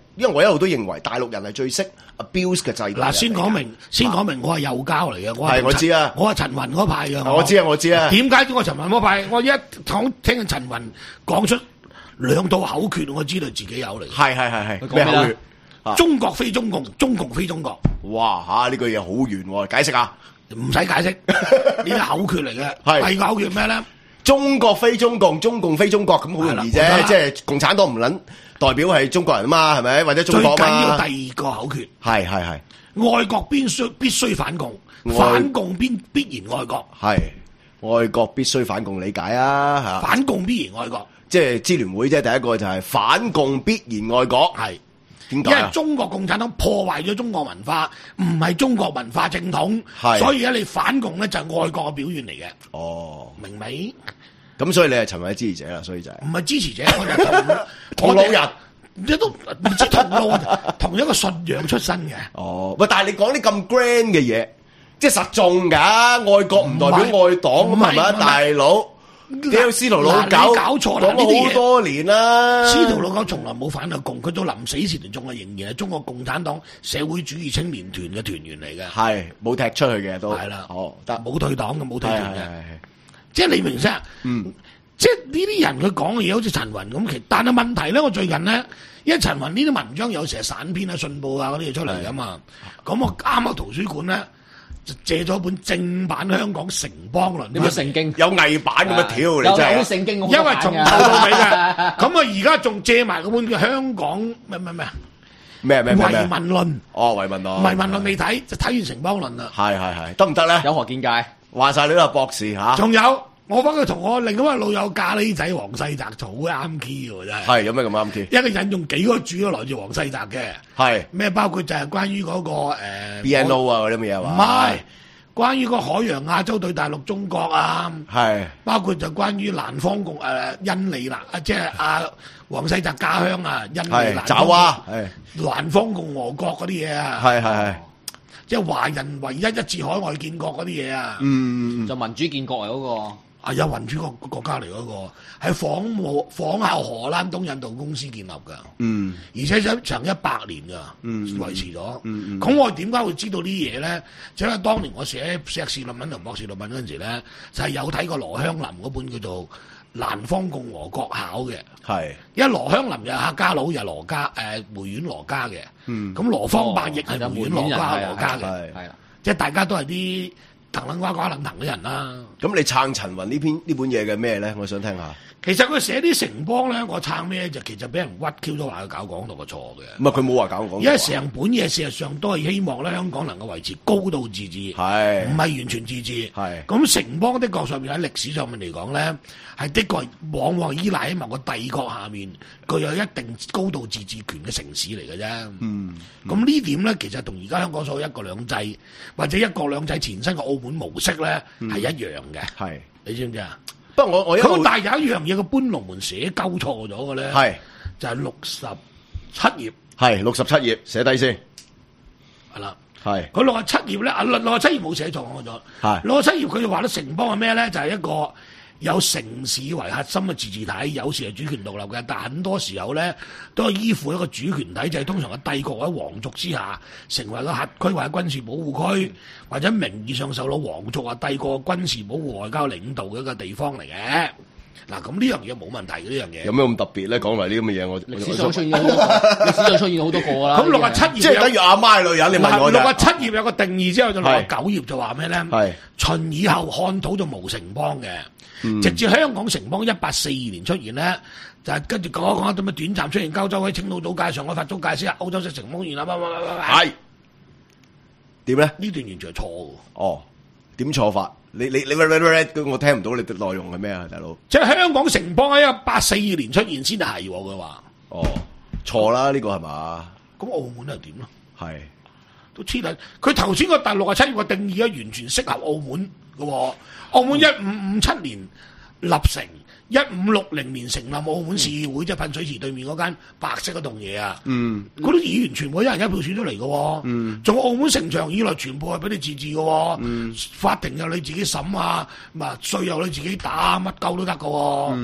因為我一路都認為大陸人係最識 abuse 嘅制度。 嗱，先講明，先講明，我係右膠嚟嘅，我係我知啊， 我係陳雲嗰派嘅。 我知啊，我知啊。 點解叫我陳雲嗰派？我一講聽陳雲講出兩套口訣，我知道自己有嚟。 係係係係咩口訣？ 中國非中共，中共非中國。 哇嚇！呢句嘢好圓喎，解釋下。 唔使解釋，呢啲口訣嚟嘅。係第二個口訣咩咧？ 中國非中共，中共非中國，咁好容易啫。即係共產黨唔撚代表係中國人啊嘛，係咪？或者中國嘛。 最緊要第二個口訣。 係係係。 愛國必須必須反共，反共必必然愛國。 係愛國必須反共，理解啊嚇。 反共必然愛國。即係支聯會啫，第一個就係反共必然愛國。 係。 點解？ 因為中國共產黨破壞咗中國文化，唔係中國文化正統，所以咧你反共咧就係愛國嘅表現嚟嘅。 哦， 明未？ 咁所以你係陳偉支持者啦，所以就係唔係支持者，我就同老人， 你都唔知同路同一個信仰出身嘅。 哦，喂，但係你講啲咁 grand 嘅嘢，即係實中㗎，愛國唔代表愛黨咁係咪啊，大佬？屌司徒老狗， 搞錯啦！ 講咗好多年啦。 司徒老狗從來冇反過共，佢到臨死時仲係仍然係中國共產黨社會主義青年團嘅團員嚟嘅。 係冇踢出去嘅都係啦。 哦，得冇退黨嘅，冇退團嘅。 係即係你明唔明？ 嗯， 即係呢啲人佢講嘅嘢好似陳雲咁，其但係問題咧，我最近咧，因為陳雲呢啲文章有時係散篇啊、信報啊嗰啲嘢出嚟噶嘛，咁我啱啱圖書館咧。借咗本正版香港城邦論， 有冇聖經？ 有偽版咁嘅條，你真係有聖經， 因為從頭到尾嘅，咁啊而家仲借埋嗰本叫香港咩咩咩咩咩咩遺民論。 哦，遺民論， 遺民論未睇，就睇完城邦論啦。 係係係，得唔得咧？ 有何見解？ 話晒你都係博士嚇。 仲有。我翻佢同我另一位老友咖喱仔黃世澤就好啱 key 喎，真係。 係有咩咁啱 key？ 一個引用幾個主都來自黃世澤嘅。係咩？包括就係關於嗰、那個、呃、 B N O 啊嗰啲乜嘢話？ 唔係，關於個海洋亞洲對大陸中國啊。係。包括就關於南方共誒、呃、印尼啦，即係阿黃世澤家鄉啊，印尼南爪哇， 南方共和國嗰啲嘢啊。係係係。即係華人唯一一次海外建國嗰啲嘢啊。嗯， 就民主建國嚟嗰、那個。 係有民主國國家嚟嗰、那個，係仿模仿效荷蘭東印度公司建立㗎。嗯，而且長長一百年㗎，嗯，維持咗。嗯咁、嗯、我點解會知道啲嘢咧？就因為當年我寫碩士論文同博士論文嗰陣時咧，就係、是、有睇過羅香林嗰本叫做《南方共和國考》嘅。係，因為羅香林又係客家佬，又係羅家誒、呃、梅縣羅家嘅。嗯，咁羅方伯亦係梅縣羅家羅家嘅。係啦，即係大家都係啲。騰撚瓜瓜撚騰嘅人啦、啊， 咁你撐陳雲呢篇呢本嘢嘅咩咧？我想聽下。 其實佢寫啲城邦咧，我撐咩就其實俾人屈 Q 咗話佢搞港獨嘅錯嘅。 唔係佢冇話搞港獨， 因為成本嘢事實上都係希望咧香港能夠維持高度自治，係唔係完全自治？係咁城邦的確上面喺歷史上面嚟講咧，係的確往往依賴喺某個帝國下面具有一定高度自治權嘅城市嚟嘅啫。嗯，咁呢點咧其實同而家香港所謂一國兩制或者一國兩制前身嘅澳門模式咧係一樣嘅。係、嗯、你知唔知啊？ 不過我我咁但係有一樣嘢，個搬龍門寫鳩錯咗嘅咧，係就係六十七頁，係六十七頁寫低先，係啦，係佢六十七頁咧，啊六六十七頁冇寫錯我咗，係六十七頁佢就話得城邦係咩咧？就係、是、一個有城市為核心嘅自治體，有時係主權獨立嘅，但係很多時候咧都係依附一個主權體制，就是、通常嘅帝國或者皇族之下，成為個核區或者軍事保護區，或者名義上受到皇族啊帝國軍事保護外交領導嘅一個地方嚟嘅。嗱，咁呢樣嘢冇問題嘅呢樣嘢。有咩咁特別咧？講埋呢啲咁嘅嘢，我歷史上出現好多，歷史上出現好多個啦。咁六十七頁即係等於阿媽女人，你問我啫。六十七頁有個定義之後，就六十九頁就話咩咧？係秦以後漢土就無城邦嘅。嗯、直至香港城邦一八四二年出現咧，就係跟住講一講點樣短暫出現膠州喺青島租界、上海法租界先啊，歐洲式城邦完啦，係點咧？呢段完全係錯嘅。哦，點錯法？你你你我聽唔到你嘅內容係咩啊，大佬？即係香港城邦喺一八四二年出現先係嘅話，哦，錯啦，呢、呢個係嘛？咁澳門又點咯？係都黐撚，佢頭先個第六十七頁個定義咧，完全適合澳門嘅。澳門一五五七年立成，一五六零年成立澳門市議會，即係噴水池對面嗰間白色嗰棟嘢啊。嗯，嗰啲議員全部一人一票選出嚟嘅。嗯，仲有澳門城牆以來全部係俾你自治嘅。嗯，法庭又你自己審啊，嘛稅又你自己打，乜鳩都得嘅。嗯，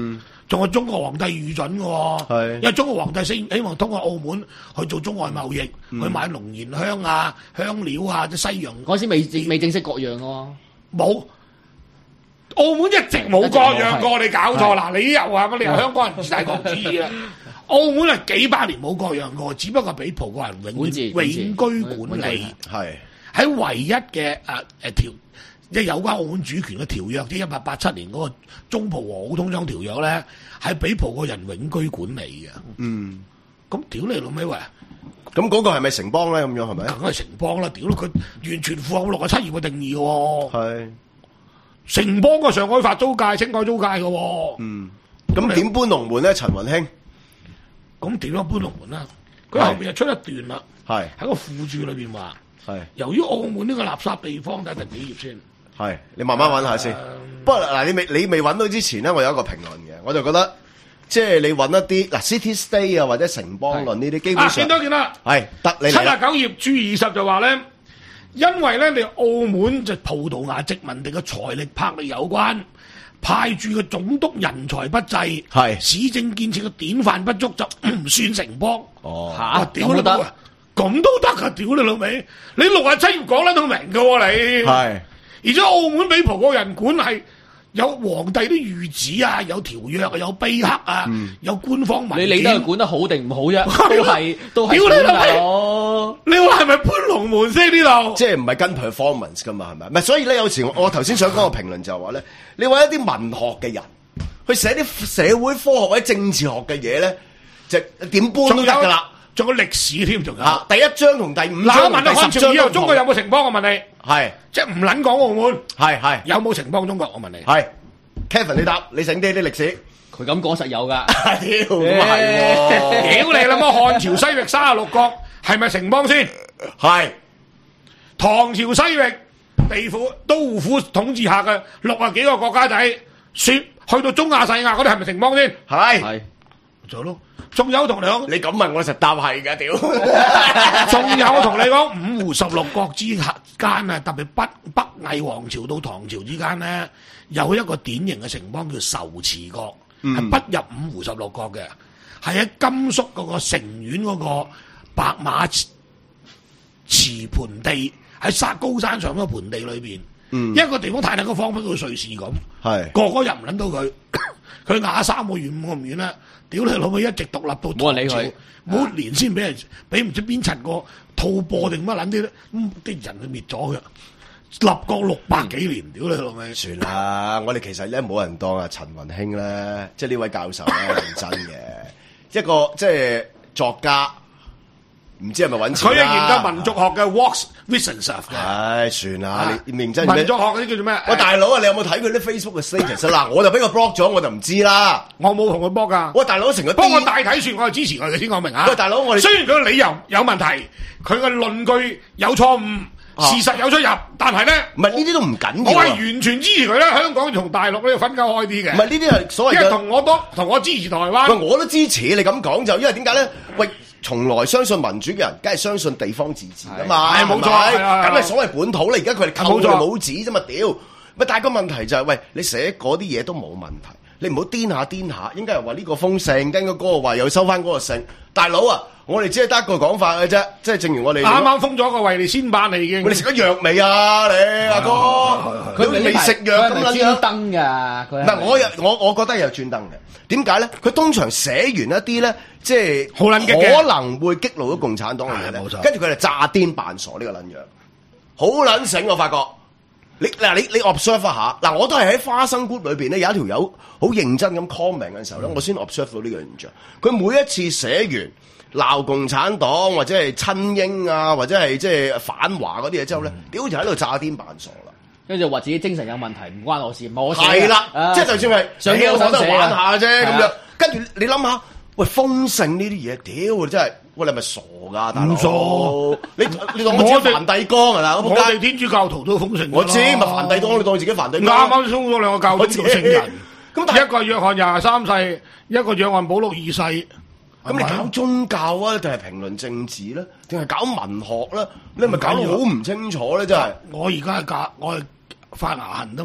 仲有中國皇帝御准嘅喎，因為中國皇帝希希望通過澳門去做中外貿易，嗯、去買龍涎香啊、香料啊、啲西洋。 嗰時未未正式割讓嘅喎， 冇。澳門一直冇割讓過，你搞錯啦！你又話乜？你又香港人自大國主義啦！澳門係幾百年冇割讓過，只不過俾葡國人永永居管理，係喺唯一嘅誒誒條。即係有關澳門主權嘅條約，即係一八八七年嗰個中葡和好通商條約咧，係俾葡國人永居管理嘅。嗯，咁屌你老味喂！ 咁嗰個係咪城邦咧？咁樣係咪？ 梗係城邦啦！屌佢完全符合六啊七頁嘅定義嘅喎。係城邦個上海法租界、青海租界嘅喎。 嗯，咁點搬龍門咧？陳雲興， 咁點樣搬龍門啊？佢後邊就出一段啦。係喺個附註裏邊話，係由於澳門呢個垃圾地方，睇第幾頁先。 係，你慢慢揾下先。嗯、不過嗱，你未你未揾到之前咧，我有一個評論嘅，我就覺得即係你揾一啲嗱 City State 啊或者城邦論呢啲，基本上見到見啦， 係得你七啊九頁注二十就話咧，因為咧你澳門就葡萄牙殖民地嘅財力魄力有關，派駐嘅總督人才不濟，係市政建設嘅典範不足，就唔算城邦。哦，嚇，屌你老味，咁都得㗎，屌你老味，你六啊七頁講得到明㗎喎你。係。而且澳門俾葡國人管係有皇帝啲御旨啊，有條約啊，有碑刻啊，嗯、有官方文件。你理得管得好定唔好啫？都係都係。 屌你老味！你話係咪搬龍門先呢度？ 即係唔係跟 performance 噶嘛？係咪？唔係，所以咧有時我我頭先想講個評論就係話咧，你揾一啲文學嘅人去寫啲社會科學或者政治學嘅嘢咧，就點搬都得噶啦。 仲有歷史添，仲有、啊、 第一章同第五章。 嗱，我問你漢朝以後中國有冇城邦？我問你， 係即係唔撚講澳門， 係係有冇城邦中國？我問你， 係 Kevin 你答，你醒啲啲歷史， 佢咁講實有㗎。 屌，咁係屌你啦！乜漢朝西域三十六國係咪城邦先？係唐朝西域地府都護府統治下嘅六啊幾個國家仔，説去到中亞細亞嗰啲係咪城邦先？係係，就咯。仲有同你講， 你咁問我實答係㗎，屌！ 仲有同你講，五胡十六國之間啊，特別北北魏王朝到唐朝之間咧，有一個典型嘅城邦叫仇池國，係、嗯、不入五胡十六國嘅，係喺甘肅嗰個成縣嗰個白馬池盆地，喺山高山上嗰個盆地裏邊，嗯、一個地方太大個方，好似瑞士咁，係個個入唔撚到佢，佢亞三個遠五個唔遠啦。屌你老母，一直獨立到冇人理佢， 冇年先俾人俾唔知邊層個吐蕃定乜撚啲咧，咁啲人就滅咗嘅，立國六百幾年，屌你老味！ 算啦，我哋其實咧冇人當阿陳雲興咧，即係呢位教授咧認真嘅，一個即係作家。唔知係咪揾錢？ 佢係研究民族學嘅 Walks Wissenschaft 嘅。 唉，算啦，你認真。 民族學嗰啲叫做咩？ 喂，大佬啊，你有冇睇佢啲 Facebook 嘅 status？嗱，我就俾佢 block 咗，我就唔知啦。 我冇同佢 block 噶。 喂，大佬成個幫我大體説，我係支持佢嘅先講明啊。 喂，大佬，我哋雖然佢嘅理由有問題，佢嘅論據有錯誤，啊、事實有出入，但係咧， 唔係呢啲都唔緊要。 我係完全支持佢咧。香港同大陸咧要分開開啲嘅。 唔係呢啲係所謂嘅。因為同我都同我支持台灣。 喂，我都支持你咁講就，因為點解咧？喂。從來相信民主嘅人，梗係相信地方自治噶嘛，係冇錯，咁係所謂本土咧。而家佢哋扣佢帽子啫嘛，屌！咪但係個問題就係、是，喂，你寫嗰啲嘢都冇問題，你唔好顛下顛下，應該係話呢個封聖，跟嗰個話又收翻嗰個聖。大佬啊，我哋只係得一個講法嘅啫，即係正如我哋啱啱封咗個維利先版，你已經。 你食咗藥未啊？你阿哥，佢未食藥咁樣專登㗎。唔係我又我我覺得又專登嘅。點解咧？佢通常寫完一啲咧，即係好撚激嘅， 可能會激怒咗共產黨嘅嘢咧。跟住佢哋詐癲扮傻呢個撚樣，好撚醒我發覺。你嗱你你 observe 一下，嗱我都係喺花生 group 裏邊咧有一條友好認真咁 comment 嘅時候咧，嗯、我先 observe 到呢個現象。佢每一次寫完鬧共產黨或者係親英啊，或者係即係反華嗰啲嘢之後咧，屌、嗯、就喺度詐癲扮傻啦。 跟住話自己精神有問題，唔關我事，唔係我寫。 係啦， 啊、 即係就算係想幾好手寫玩下啫咁樣。跟住你諗下，喂封聖呢啲嘢，屌真係，喂你係咪傻㗎大佬？唔傻，你你當我自己梵蒂岡啊？ 我哋天主教徒都封聖。 我知咪梵蒂岡，你當自己梵蒂岡。 啱啱封咗兩個教宗做聖人。咁一個約翰廿三世，一個約翰保祿二世。 咁你搞宗教啊，定係評論政治咧，定係搞文學咧？你係咪搞到好唔清楚咧？真係。 我而家係教，我係發牙痕得唔得？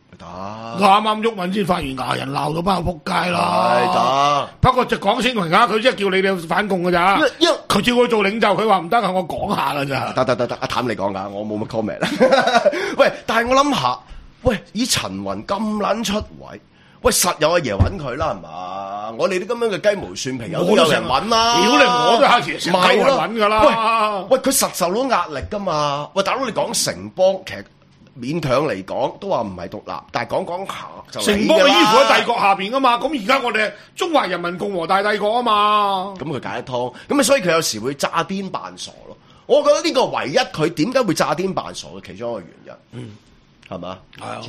得。 啱啱毓民先發完牙人鬧到班個撲街啦。 係得。 不過就講先同而家，佢即係叫你哋反共㗎咋。因為佢叫佢做領袖，佢話唔得啊，我講下㗎咋。 得得得得，阿譚你講㗎，我冇乜 comment 啦。喂，但係我諗下，喂，以陳雲咁撚出位，喂實有阿爺揾佢啦，係嘛？我哋啲咁樣嘅雞毛蒜皮有都有人揾啦。屌你，我都下次成鳩人揾㗎啦。喂喂，佢實受到壓力㗎嘛？喂，大佬你講城邦其實勉強嚟講都話唔係獨立，但係講講下就城邦嘅依附喺帝國下邊㗎嘛。咁而家我哋係中華人民共和大帝國啊嘛。 咁佢解得通，咁啊所以佢有時會詐癲扮傻咯。我覺得呢個唯一佢點解會詐癲扮傻嘅其中一個原因，嗯，係嘛？係啊。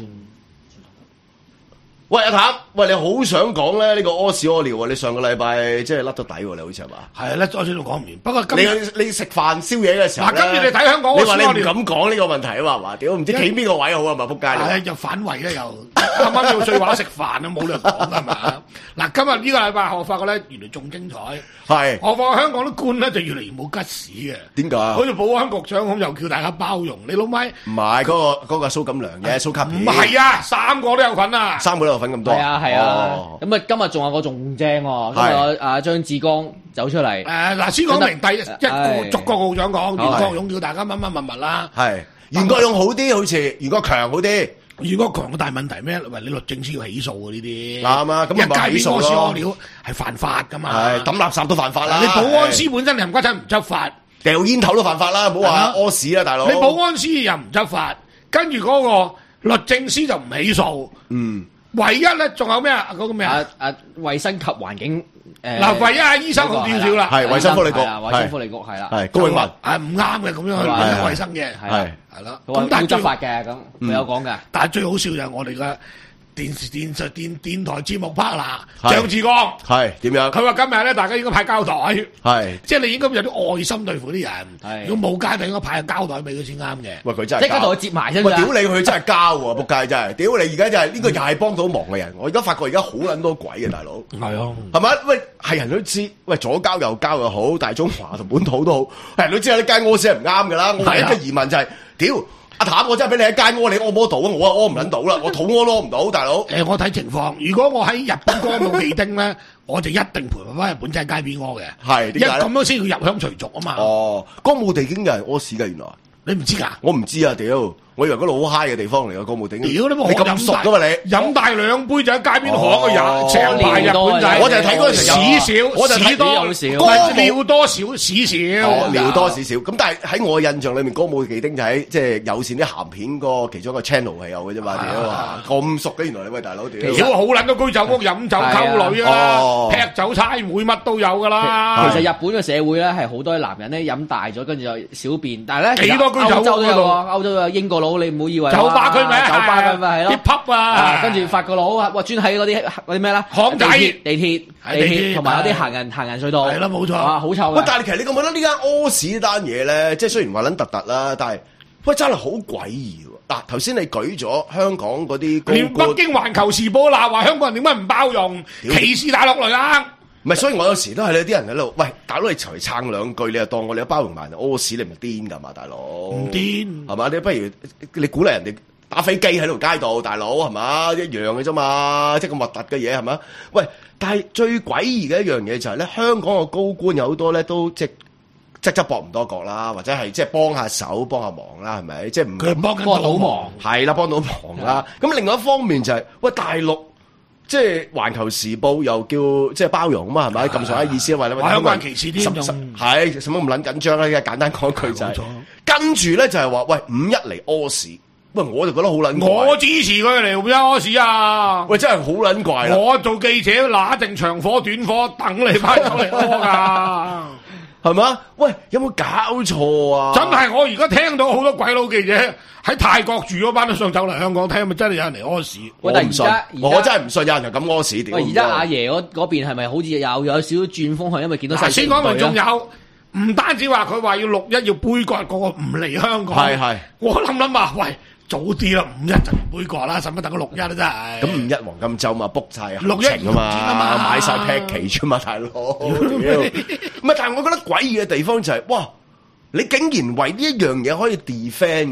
喂，阿譚，喂，你好想講咧呢個屙屎屙尿啊！你上個禮拜即係甩咗底喎，你好似係嘛？係啊，甩咗先都講唔完。不過今日你你食飯宵夜嘅時候嗱，今日你睇香港， 你話你唔敢講呢個問題啊嘛？係嘛？屌，唔知企邊個位好啊嘛？仆街！ 係又反胃咧，又啱啱要碎話食飯啊，冇兩講係嘛？嗱，今日呢個禮拜我發覺咧，原來仲精彩。 係。 我發覺香港啲官咧就越嚟越冇吉屎嘅。點解？好似保安局長咁，又叫大家包容。你老咪唔係嗰個嗰個蘇錦良嘅蘇卡片。 唔係啊，三個都有份啊。 三個都有份咁多。 係啊係啊。咁啊，今日仲有個仲正喎，今日阿張志剛走出嚟。 誒嗱，先講明第一個逐個局長講，袁國勇叫大家乜乜乜乜啦。 係袁國勇好啲，好似袁國強好啲。 袁國強嘅大問題咩？喂，你律政司要起訴嘅呢啲。 啱啊，咁咪起訴咯。一街邊屙屎屙尿係犯法㗎嘛。 係抌垃圾都犯法啦。 你保安司本身你唔該睇唔執法， 掉煙頭都犯法啦，唔好話屙屎啦，大佬。 你保安司又唔執法，跟住嗰個律政司就唔起訴。嗯。唯一咧，仲有咩啊？嗰個咩啊？ 啊，衛生及環境誒嗱，唯一啊，醫生好少少啦， 係衛生福利局， 衛生福利局係啦， 係高永文， 係唔啱嘅咁樣去衛衛生嘅， 係係啦。 咁但係執法嘅咁，佢有講嘅。 但係最好笑就係我哋嘅電視電視電電台節目 partner 張志剛係點樣？ 佢話今日咧，大家應該派膠袋， 係即係你應該有啲愛心對付啲人。如果冇膠袋，應該派個膠袋俾佢先啱嘅。 喂，佢真係即刻同佢接埋啫。 喂，屌你，佢真係膠喎，仆街真係。屌你，而家就係呢個又係幫到忙嘅人。我而家發覺而家好撚多鬼嘅大佬。係啊，係咪？喂，係人都知。喂，左膠右膠又好，大中華同本土都好，係人都知有啲間屙屎係唔啱㗎啦。我唯一嘅疑問就係，屌。阿譚，我真係俾你喺街屙，你屙唔屙到啊？我啊屙唔撚到啦，我肚屙屙唔到，大佬。誒，我睇情況。如果我喺日本歌舞伎町咧，我就一定陪翻日本仔喺街邊屙嘅。係點解咧？因為咁樣先要入鄉隨俗啊嘛。哦，歌舞伎町有人屙屎㗎，原來。你唔知㗎？我唔知啊，屌！我以為嗰度好 high 嘅地方嚟嘅歌舞町。屌你冇！你咁熟㗎嘛你？飲大兩杯就喺街邊行嘅人，成排日本仔。我就係睇嗰陣時屎少，我就屎多，尿多少屎少，尿多屎少。咁但係喺我印象裏面，歌舞伎町就喺即係有線啲鹹片個其中一個 channel 係有嘅啫嘛。屌啊！咁熟嘅原來你喂大佬屌！屌好撚多居酒屋飲酒溝女啊，劈酒猜會乜都有㗎啦。 其實日本嘅社會咧係好多男人咧飲大咗，跟住就小便，但係咧幾多居酒屋都有啊，歐洲有英國佬，你唔好以為酒吧區咪酒吧區咪係咯， 啲 pub 啊， 跟住法國佬啊，哇專喺嗰啲嗰啲咩啦， 巷仔、 地鐵、地鐵同埋有啲行人行人隧道， 係啦冇錯， 啊好臭。 喂，但係其實你覺唔覺得呢間屙屎呢單嘢咧，即係雖然話撚突突啦，但係喂真係好詭異喎。嗱，頭先你舉咗香港嗰啲， 連北京環球時報鬧話香港人點解唔包容，歧視大陸嚟啊！ 唔係，所以我有時都係呢啲人喺度，喂，大佬你隨撐兩句，你又當我哋包容埋人屙屎，你咪癲㗎嘛，大佬？唔癲係嘛？你不如你鼓勵人哋打飛機喺條街度，大佬係嘛？一樣嘅啫嘛，即係咁核突嘅嘢係嘛？喂，但係最詭異嘅一樣嘢就係咧，香港嘅高官有好多咧都即係側側膊唔多角啦，或者係即係幫下手幫下忙啦，係咪？即係唔佢幫緊到忙， 係啦，幫到忙啦。咁另外一方面就係喂大陸。即係環球時報又叫即係包容啊嘛，係咪咁上下意思啊？話你話香港歧視添， 係使乜咁撚緊張咧？簡單講一句就係，跟住咧就係話喂五一嚟屙屎，喂我就覺得好撚怪。我支持佢嚟五一屙屎啊！喂真係好撚怪啦！我做記者拿定長火短火等你翻走嚟屙㗎。係嘛？喂，有冇搞錯啊？真係我而家聽到好多鬼佬記者喺泰國住嗰班都想走嚟香港睇，係咪真係有人嚟屙屎？我唔信，我真係唔信有人就咁屙屎。 喂，而家阿爺嗰嗰邊係咪好似有有少少轉風向？因為見到細先講完，仲有唔單止話佢話要六一要杯葛嗰個唔嚟香港，係係。我諗諗話，喂。早啲啦，五一就唔杯葛啦，使乜等個六一啦真係。咁五一黃金週嘛 book 晒行程啊嘛，買晒 package 嘛，大佬。唔係，但係我覺得詭異嘅地方就係、是，哇！你竟然為呢一樣嘢可以 defend 嘅，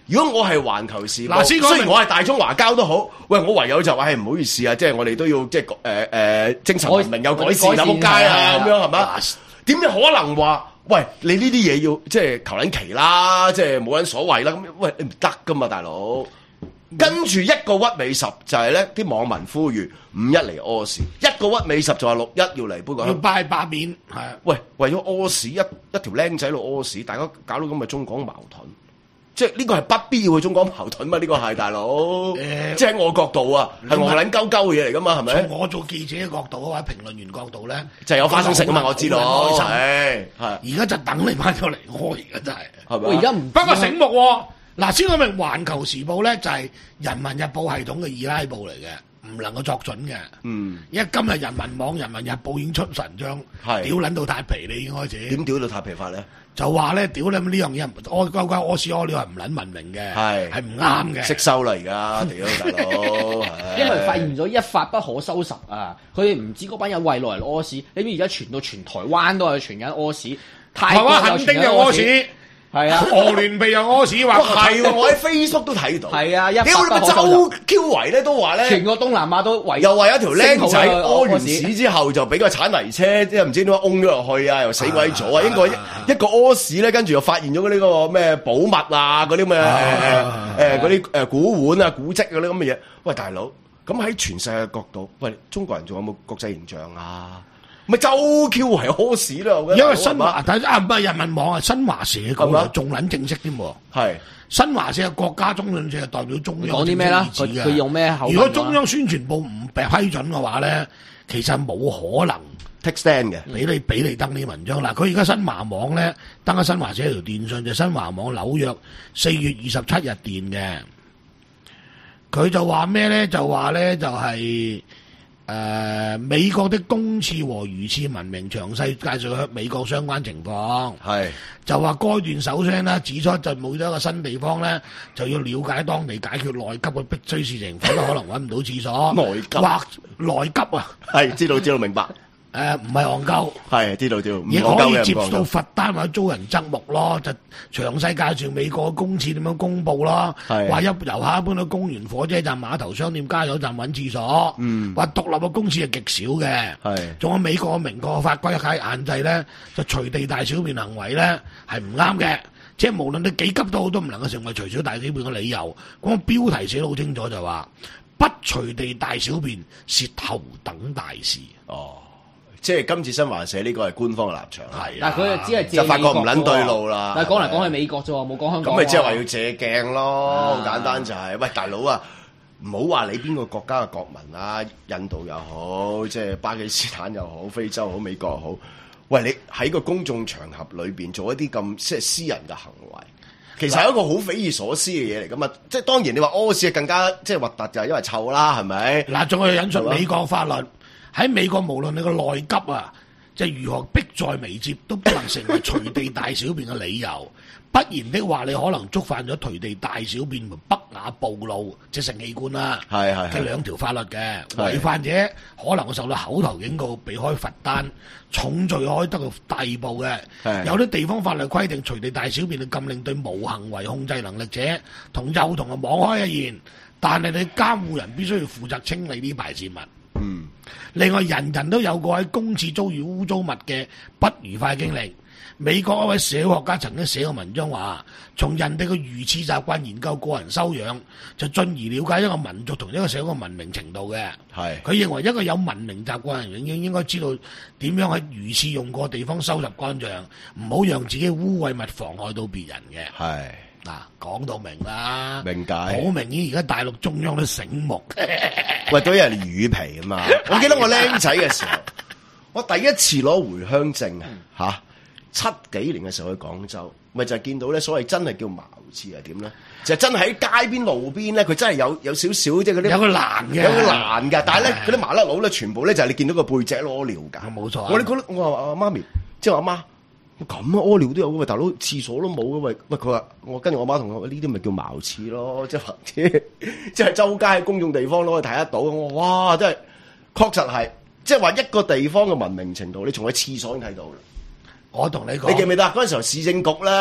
如果我係環球時報， 嗱先講雖然我係大中華膠都好，喂，我唯有就話係唔好意思啊，即係我哋都要即係誒誒精神文明有改善啊，仆街啊咁樣係嘛？點樣可能話？喂，你呢啲嘢要即係求撚其啦，即係冇撚所謂啦。咁喂，你唔得噶嘛，大佬。跟住一個屈尾十就係咧，啲網民呼籲五一嚟屙屎，一個屈尾十就話六一要嚟杯葛。 要拜罷免係啊！ 喂，為咗屙屎，一一條僆仔喺度屙屎，大家搞到咁嘅中港矛盾，即係呢個係不必要嘅中港矛盾嘛？呢個係大佬， 誒即係我角度啊，係我撚鳩鳩嘅嘢嚟噶嘛？係咪？ 從我做記者嘅角度或者評論員角度咧， 就有花生食啊嘛！我知道， 開心係而家就等你翻咗嚟，我而家真係係咪？ 我而家唔不過醒目喎。嗱，先講明《環球時報》咧就係《人民日報》系統嘅二拉報嚟嘅，唔能夠作準嘅。嗯，因為今日人民網、人民日報已經出神章，屌撚到太皮，你已經開始。點屌到太皮法咧？ 就話咧，屌你呢樣嘢，屙鳩鳩屙屎屙尿係唔撚文明嘅，係係唔啱嘅。 識收啦而家，屌大佬！ 因為發現咗一發不可收拾啊！佢哋唔止嗰班人為落嚟屙屎，你知而家傳到全台灣都係傳緊屙屎，台灣肯定有屙屎。係啊， 俄聯被又屙屎，話係喎，我喺 Facebook 都睇到。 係啊，一屌你個周 Q 圍咧都話咧， 全個東南亞都圍， 又話有條僆仔屙完屎之後就俾個鏟泥車，即係唔知點解㧬咗落去啊，又死鬼咗啊！應該一個屙屎咧，跟住又發現咗呢個咩寶物啊，嗰啲咩誒誒嗰啲誒古碗啊、古蹟嗰啲咁嘅嘢。喂，大佬，咁喺全世界角度，喂，中國人仲有冇國際形象啊？咪周 Q 係屙屎啦！ 因為新華睇啊，唔係人民網啊，新華社講仲撚正式添喎。係新華社係國家通訊社，係代表中央講啲咩啦？佢佢用咩口？ 如果中央宣傳部唔批准嘅話咧，其實冇可能 take stand 嘅， 俾你俾你登呢啲文章。嗱，佢而家新華網咧登咗新華社條電訊，就新華網紐約四月二十七日電嘅，佢就話咩咧？就話咧就係。誒、呃、美國的公廁和如廁文明詳細介紹美國相關情況，係就話該段首聲咧指出，就每咗一個新地方咧，就要了解當地解決內急嘅必須事情，否則可能揾唔到廁所。內急或內急啊，係知道知道明白。誒唔係戇鳩，係知道知道，亦可以接到罰單或者遭人側目咯，就詳細介紹美國嘅公廁點樣公佈咯，話一遊客一般到公園、火車站、碼頭、商店、加油站揾廁所，嗯，話獨立嘅公廁係極少嘅，係，仲有美國嘅明確嘅法規係限制咧，就隨地大小便行為咧係唔啱嘅，即係無論你幾急都好，都唔能夠成為隨小大小便嘅理由。嗰個標題寫得好清楚，就話不隨地大小便是頭等大事。哦。即係今次新華社呢個係官方嘅立場，係，但係佢就只係就發覺唔撚對路啦。但係講嚟講去美國啫喎，冇講香港。咁咪即係話要借鏡咯，好簡單就係，喂大佬啊，唔好話你邊個國家嘅國民啊，印度又好，即係巴基斯坦又好，非洲又好，美國又好，喂你喺個公眾場合裏邊做一啲咁即係私人嘅行為，其實係一個好匪夷所思嘅嘢嚟噶嘛。即係當然你話屙屎更加即係核突，就係因為臭啦，係咪？嗱，仲可以引述美國法律。喺美國，無論你個內急啊，即係如何迫在眉睫，都不能成為隨地大小便嘅理由。不然的話，你可能觸犯咗隨地大小便同不雅暴露即係性器官啦，係係嘅兩條法律嘅。違犯者可能會受到口頭警告、避開罰單，重罪可以得到逮捕嘅。有啲地方法律規定，隨地大小便嘅禁令對無行為控制能力者同幼童嘅網開一言，但係你監護人必須要負責清理呢排泄物。嗯，另外人人都有過喺公廁遭遇污糟物嘅不愉快經歷。美國一位社會學家曾經寫過文章話，從人哋嘅如廁習慣研究個人修養，就進而了解一個民族同一個社會嘅文明程度嘅。係，佢認為一個有文明習慣嘅人應應該知道點樣喺如廁用過地方收拾乾淨，唔好讓自己污穢物妨害到別人嘅。係。嗱，講到明啦，明解，好明顯而家大陸中央都醒目。喂，都有人魚皮啊嘛！我記得我僆仔嘅時候，我第一次攞回鄉證啊，吓七幾年嘅時候去廣州，咪就係見到咧，所謂真係叫茅廁係點咧？就真係喺街邊路邊咧，佢真係有有少少即係嗰啲有個欄嘅，有個欄嘅，但係咧嗰啲麻甩佬咧，全部咧就係你見到個背脊屙尿㗎。冇錯。我哋覺得我話阿媽咪，即係我阿媽。咁啊屙尿都有嘅喂，大佬廁所都冇嘅喂，喂佢話我跟住我媽同我呢啲咪叫茅廁咯，即係或者即係周街喺公眾地方都可以睇得到。我話哇，真係確實係，即係話一個地方嘅文明程度，你從喺廁所已經睇到啦。我同你講，你記唔記得嗰陣時候市政局咧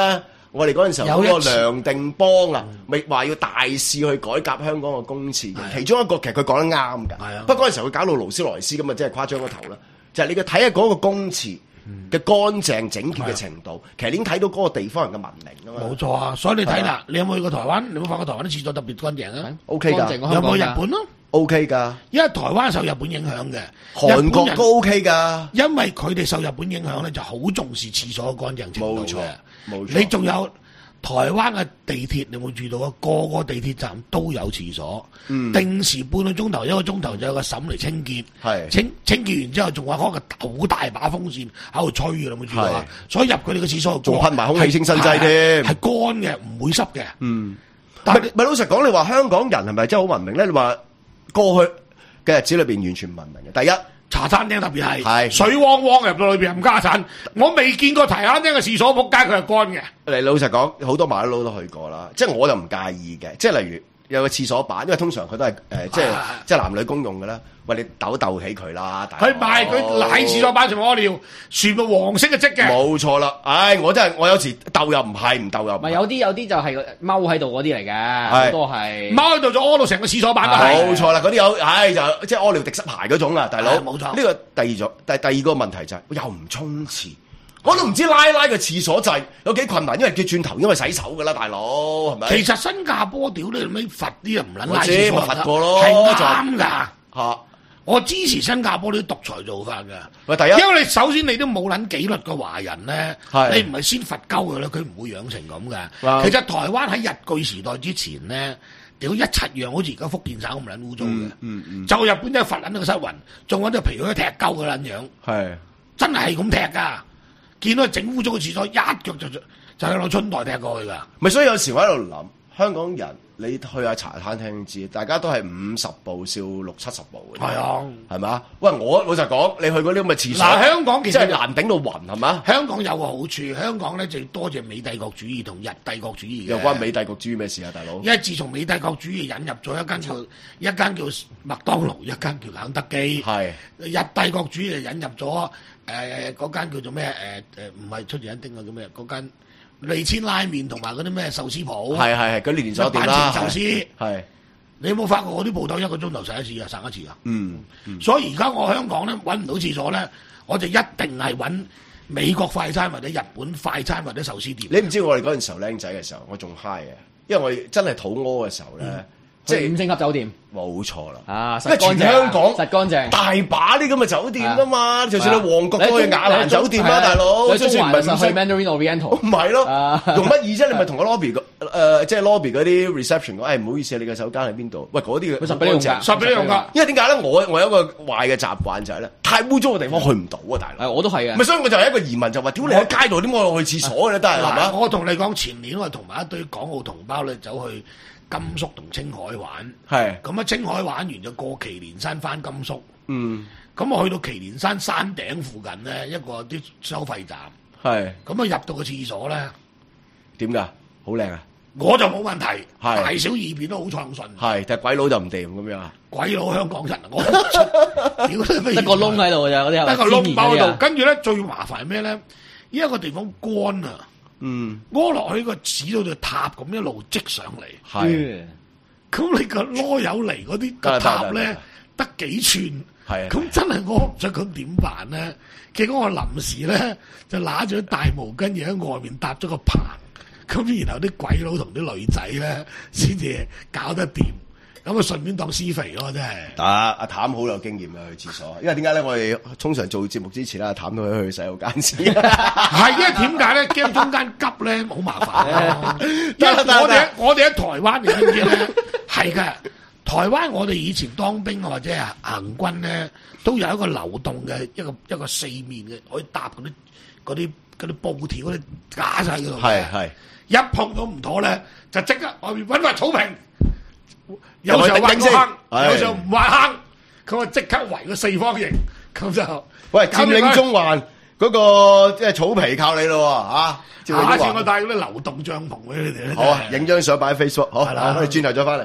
我哋嗰陣時候嗰個有一次梁定邦啊，咪話要大肆去改革香港嘅公廁嘅。其中一個其實佢講得啱㗎。 係啊不過嗰陣時候佢搞到勞斯萊斯咁啊，真係誇張個頭啦。就係你嘅睇下嗰個公廁嘅乾淨整潔嘅程度，其實已經睇到嗰個地方人嘅文明啊嘛。 冇錯啊，所以你睇啦，你有冇去過台灣？你有冇發覺台灣啲廁所特別乾淨啊 ？O K 㗎， 有冇日本咯 ？O K 㗎， 因為台灣受日本影響嘅， 韓國都 O K 㗎。 因為佢哋受日本影響咧，就好重視廁所嘅乾淨程度嘅。 冇錯，冇錯。 你仲有台灣嘅地鐵，你有冇注意到啊？個個地鐵站都有廁所， 嗯、 定時半個鐘頭一個鐘頭就有個嬸嚟清潔， 係清清潔完之後仲話開個好大把風扇喺度吹嘅，你有冇注意到啊？所以入佢哋嘅廁所仲噴埋空氣清新劑添， 係乾嘅，唔會濕嘅。 嗯，但係咪老實講，你話香港人係咪真係好文明咧？你話過去嘅日子裏邊完全唔文明嘅。第一， 茶餐廳特別係係水汪汪入到裏邊冚家產，我未見過茶餐廳嘅廁所仆街佢係乾嘅。 你老實講，好多麻甩佬都去過啦，即係我就唔介意嘅。即係例如有個廁所板，因為通常佢都係誒、呃，即係即係男女公用嘅啦。喂，你鬥鬥起佢啦， 佢唔係佢喺廁所板上面屙尿，全部黃色嘅漬嘅。 冇錯啦，唉，我真係我有時鬥又唔係，唔鬥又唔係。 咪有啲有啲就係踎喺度嗰啲嚟嘅，好多係踎喺度就屙到成個廁所板都係。 冇錯啦，嗰啲有，唉就即係屙尿滴濕鞋嗰種啊，大佬。 冇錯。 呢個第二種，第第二個問題就係、是、又唔沖廁。我都唔知拉拉個廁所掣有幾困難，因為叫轉頭，因為洗手噶啦，大佬係咪？ 其實新加坡屌你咪罰啲人唔撚拉廁所， 我知，我罰過咯， 係啱㗎嚇。 我支持新加坡啲獨裁做法㗎。 喂，第一， 因為你首先你都冇撚紀律嘅華人咧，你唔係先罰鳩佢咧，佢唔會養成咁㗎。其實台灣喺日據時代之前咧，屌一七樣，好似而家福建省咁撚污糟嘅。嗯嗯。就日本真係罰撚到個失魂，仲揾隻皮靴踢鳩佢撚樣。係。真係咁踢㗎。見到整污糟嘅廁所，一腳就就就攞春袋踢過去㗎。 咪所以有時我喺度諗，香港人你去下茶餐廳知，大家都係五十步笑六七十步嘅。係啊，係嘛？喂，我老實講，你去嗰啲咁嘅廁所， 嗱，香港其實真係難頂到暈，係嘛？ 香港有個好處，香港咧就多謝美帝國主義同日帝國主義嘅。 有關美帝國主義咩事啊，大佬？ 因為自從美帝國主義引入咗一間叫一間叫麥當勞，一間叫肯德基。係。日帝國主義就引入咗。誒嗰間叫做咩？誒誒唔係出前一丁啊，叫咩？嗰間利千拉麵同埋嗰啲咩壽司鋪，係係係嗰啲連鎖店啦。壽司係你有冇發覺我啲鋪頭一個鐘頭洗一次啊，省一次啊？嗯，嗯所以而家我香港咧揾唔到廁所咧，我就一定係揾美國快餐或者日本快餐或者壽司店。你唔知我哋嗰陣時候僆仔嘅時候，我仲 high 嘅，因為我真係肚屙嘅時候咧。嗯即係五星級酒店，冇錯啦。啊，因為全香港實乾淨，大把啲咁嘅酒店噶嘛。就算你旺角都去雅蘭酒店啦，大佬。就算唔係去 Mandarin Oriental，唔係咯，用乜意啫？你咪同個 lobby 個誒，即係 lobby 嗰啲 reception 講，誒唔好意思啊，你嘅手間喺邊度？喂，嗰啲嘅實俾你用㗎，實俾你用㗎。因為點解咧？我我有一個壞嘅習慣就係咧，太污糟嘅地方去唔到啊，大佬。我都係嘅。咪所以我就係一個移民，就話：屌你喺街度點我去廁所嘅都係係嘛？我同你講，前年我同埋一堆港澳同胞咧走去甘肅同青海玩，係咁啊！青海玩完就過祁連山翻甘肅，嗯，咁我去到祁連山山頂附近咧一個啲收費站，係咁啊入到個廁所咧，點㗎？好靚啊！我就冇問題，係大小二便都好暢順，係但係鬼佬就唔掂咁樣啊！鬼佬香港人，我屌你得個窿喺度咋嗰啲，得個窿包喺度，跟住咧最麻煩係咩咧？依一個地方乾啊！嗯，屙落去個屎度就塔咁一路積上嚟，係，咁你個籮柚嚟嗰啲個塔咧得幾寸，係，咁真係我唔想咁點辦咧？結果我臨時咧就拿咗大毛巾，而喺外面搭咗個棚，咁然後啲鬼佬同啲女仔咧先至搞得掂。咁啊，順便當施肥咯，真係。但阿譚好有經驗啊，去廁所。因為點解咧？我哋通常做節目之前咧，阿譚都去去洗手間先。係，因為點解咧？驚中間急咧，好麻煩。因為我哋我哋喺台灣，你知唔知咧？係㗎，台灣我哋以前當兵或者係行軍咧，都有一個流動嘅一個一個四面嘅，可以搭嗰啲嗰啲嗰啲布條嗰啲架晒嗰度。係係。一碰到唔妥咧，就即刻外面揾塊草坪。有時候挖個坑，有時候唔挖坑，咁啊即刻圍個四方形，咁就喂佔領中環嗰個即係草皮靠你咯嚇！下次我帶嗰啲流動帳篷俾你哋咧。好啊，影張相擺喺 Facebook。好，我哋轉頭再翻嚟。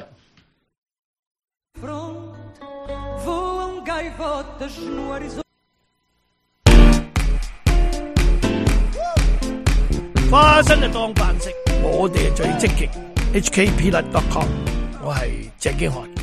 花生就當飯食，我哋係最積極。H K Peanut dot com， 我係鄭經翰。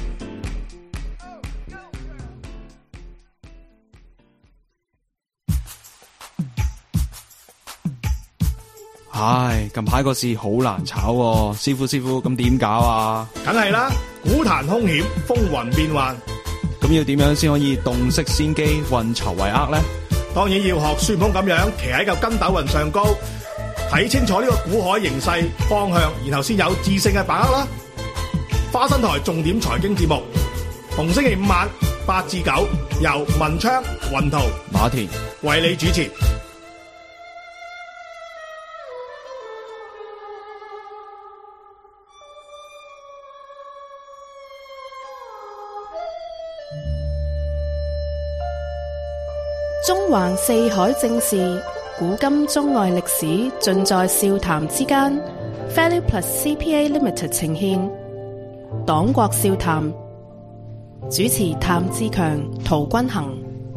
唉，近排個市好難炒喎，師傅師傅咁點搞啊？ 梗係啦，股壇兇險，風雲變幻， 咁要點樣先可以洞悉先機，運籌帷幄呢？ 當然要學孫悟空咁樣，騎喺嚿筋斗雲上高，睇清楚呢個股海形勢方向，然後先有智勝嘅把握啦。花生台重點財經節目，逢星期五晚八至九，由文昌、雲圖、 馬田為你主持。 中環四海正事，古今中外歷史，盡在笑談之間。Value Plus C P A Limited 呈現，黨國笑談，主持譚志強、陶君行。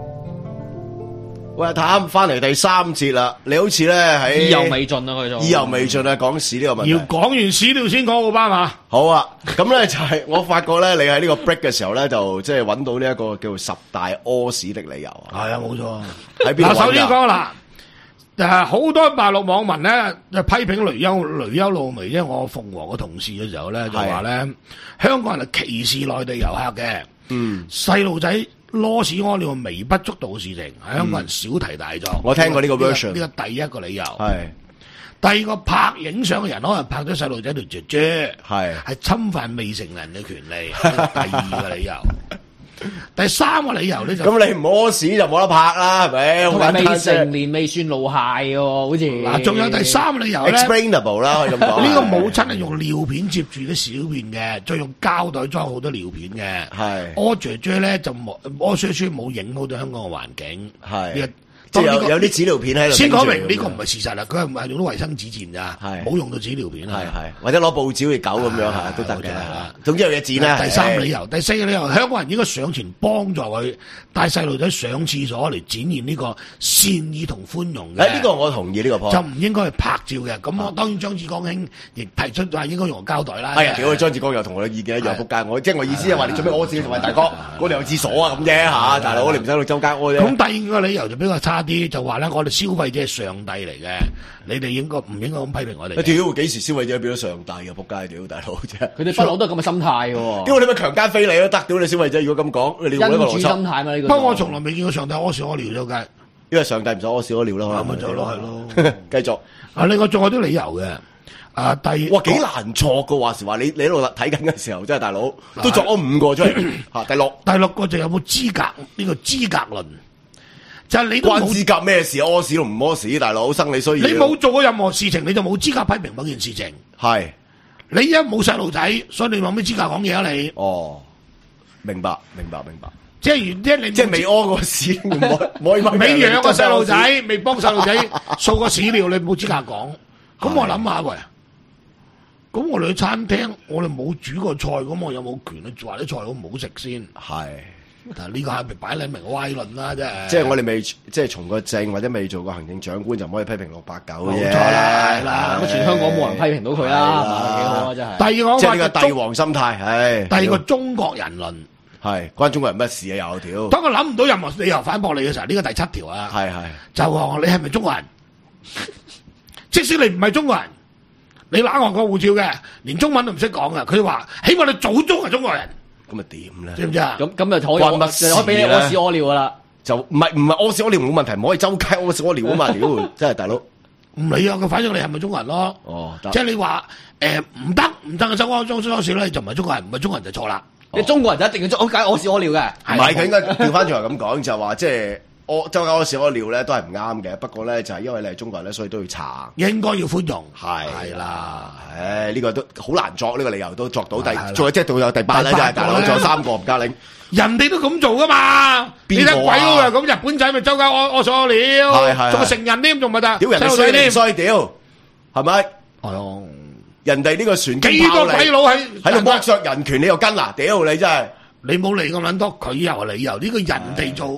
喂，阿譚翻嚟第三節啦，你好似咧喺意猶未盡啊，佢就意猶未盡啊，講市呢個問題。 要講完史料先講奧巴馬。 好啊，咁咧就係我發覺咧，你喺呢個 break 嘅時候咧，就即係揾到呢一個叫做十大屙屎的理由啊。 係啊，冇錯。 喺邊度揾㗎？ 嗱，首先講啦，誒好多大陸網民咧就批評雷優雷優露眉，即係我鳳凰嘅同事嘅時候咧，就話咧香港人係歧視內地遊客嘅。嗯，細路仔屙屎屙尿微不足道嘅事情，喺香港人小題大做。 我聽過呢個 version， 呢個第一個理由。 係。 第二個拍影相嘅人可能拍咗細路仔條雀雀， 係係侵犯未成年嘅權利。第二個理由，第三個理由咧就咁你唔屙屎就冇得拍啦，係咪？ 同埋未成年未算露械喎，好似嗱，仲有第三個理由咧 ，explainable 啦，可以咁講。 呢個母親係用尿片接住啲小便嘅，再用膠袋裝好多尿片嘅。 係屙雀雀咧就冇屙雀雀冇影好到香港嘅環境。 係。即係有有啲紙尿片喺度。 先講明呢個唔係事實啦，佢係唔係用咗衛生紙墊咋？ 係冇用到紙尿片。 係係，或者攞報紙好似狗咁樣嚇都得嘅。總之有嘢剪啦。 第三個理由，第四個理由，香港人應該上前幫助佢帶細路仔上廁所嚟展現呢個善意同寬容嘅。 誒呢個我同意呢個 point。 就唔應該去拍照嘅。咁我當然張志剛兄亦提出話應該用膠袋啦。 係啊，屌張志剛又同我嘅意見一樣仆街。我即係我意思係話你做咩屙屎同埋大哥嗰度有廁所啊咁啫嚇，大佬你唔使去周街屙啫。 咁第二個理由就比較差啲，就話咧我哋消費者係上帝嚟嘅，你哋應該唔應該咁批評我哋？ 屌幾時消費者變咗上帝啊？仆街屌大佬啫！ 佢哋不嬲都係咁嘅心態喎。 屌你咪強姦非禮都得，屌你消費者如果咁講，你用呢個邏輯。 因主心態嘛呢個。 不過我從來未見過上帝屙屎屙尿咗街， 因為上帝唔想屙屎屙尿啦。 咁咪就咯係咯。 繼續啊，另外仲有啲理由嘅。啊，第哇幾難作嘅話時話，你你喺度睇緊嘅時候，真係大佬都作咗五個出嚟嚇。第六第六個就有冇資格呢個資格論？就係你都冇關資格咩事？屙屎同唔屙屎，大佬生理需要。 你冇做過任何事情，你就冇資格批評某件事情。 係你一冇細路仔，所以你有咩資格講嘢啊？你哦，明白明白明白。 即係原即係你即係未屙過屎，唔可以未養過細路仔，未幫細路仔掃過屎尿，你冇資格講。咁我諗下喂，咁我哋去餐廳，我哋冇煮過菜，咁我有冇權去話啲菜好唔好食先？ 係。 但係呢個係咪擺你明歪論啦？真係， 即係我哋未即係從個政或者未做過行政長官就唔可以批評六八九嘅。 冇錯啦，係啦， 咁全香港冇人批評到佢啦，幾好啊真係。 第二個即係呢個帝王心態，係。 第二個中國人論係關中國人乜事啊？有條。 當我諗唔到任何理由反駁你嘅時候，呢個第七條啊， 係係就話你係咪中國人？即使你唔係中國人，你攞外國護照嘅，連中文都唔識講嘅，佢話起碼你祖宗係中國人。咁咪點咧？知唔知啊？ 咁咁就可以關乜事？可以俾你屙屎屙尿噶啦， 就唔係唔係屙屎屙尿冇問題，唔可以周街屙屎屙尿啊嘛！屌，真係大佬唔理啊！佢反正你係咪中國人咯？ 哦， 即係你話誒唔得唔得嘅周安裝裝少咧，就唔係中國人，唔係中國人就錯啦。 你中國人就一定要周街屙屎屙尿嘅， 唔係佢應該調翻轉嚟咁講，就話即係屙周街屙屎屙尿咧都係唔啱嘅。不過咧就係因為你係中國人咧，所以都要查， 應該要寬容。 係係啦。 誒，呢個都好難作，呢個理由都作到第，仲有即係到有第八咧，就係大佬仲有三個唔加領， 人哋都咁做噶嘛？你睇鬼佬啊，咁日本仔咪周街屙屙所料， 係係， 仲係成人添，仲咪得？ 屌人哋衰你衰屌，係咪？ 係哦， 人哋呢個船幾個鬼佬喺喺度剝削人權，你又跟啊？屌你真係， 你冇理咁撚多，佢又係理由，呢個人哋做。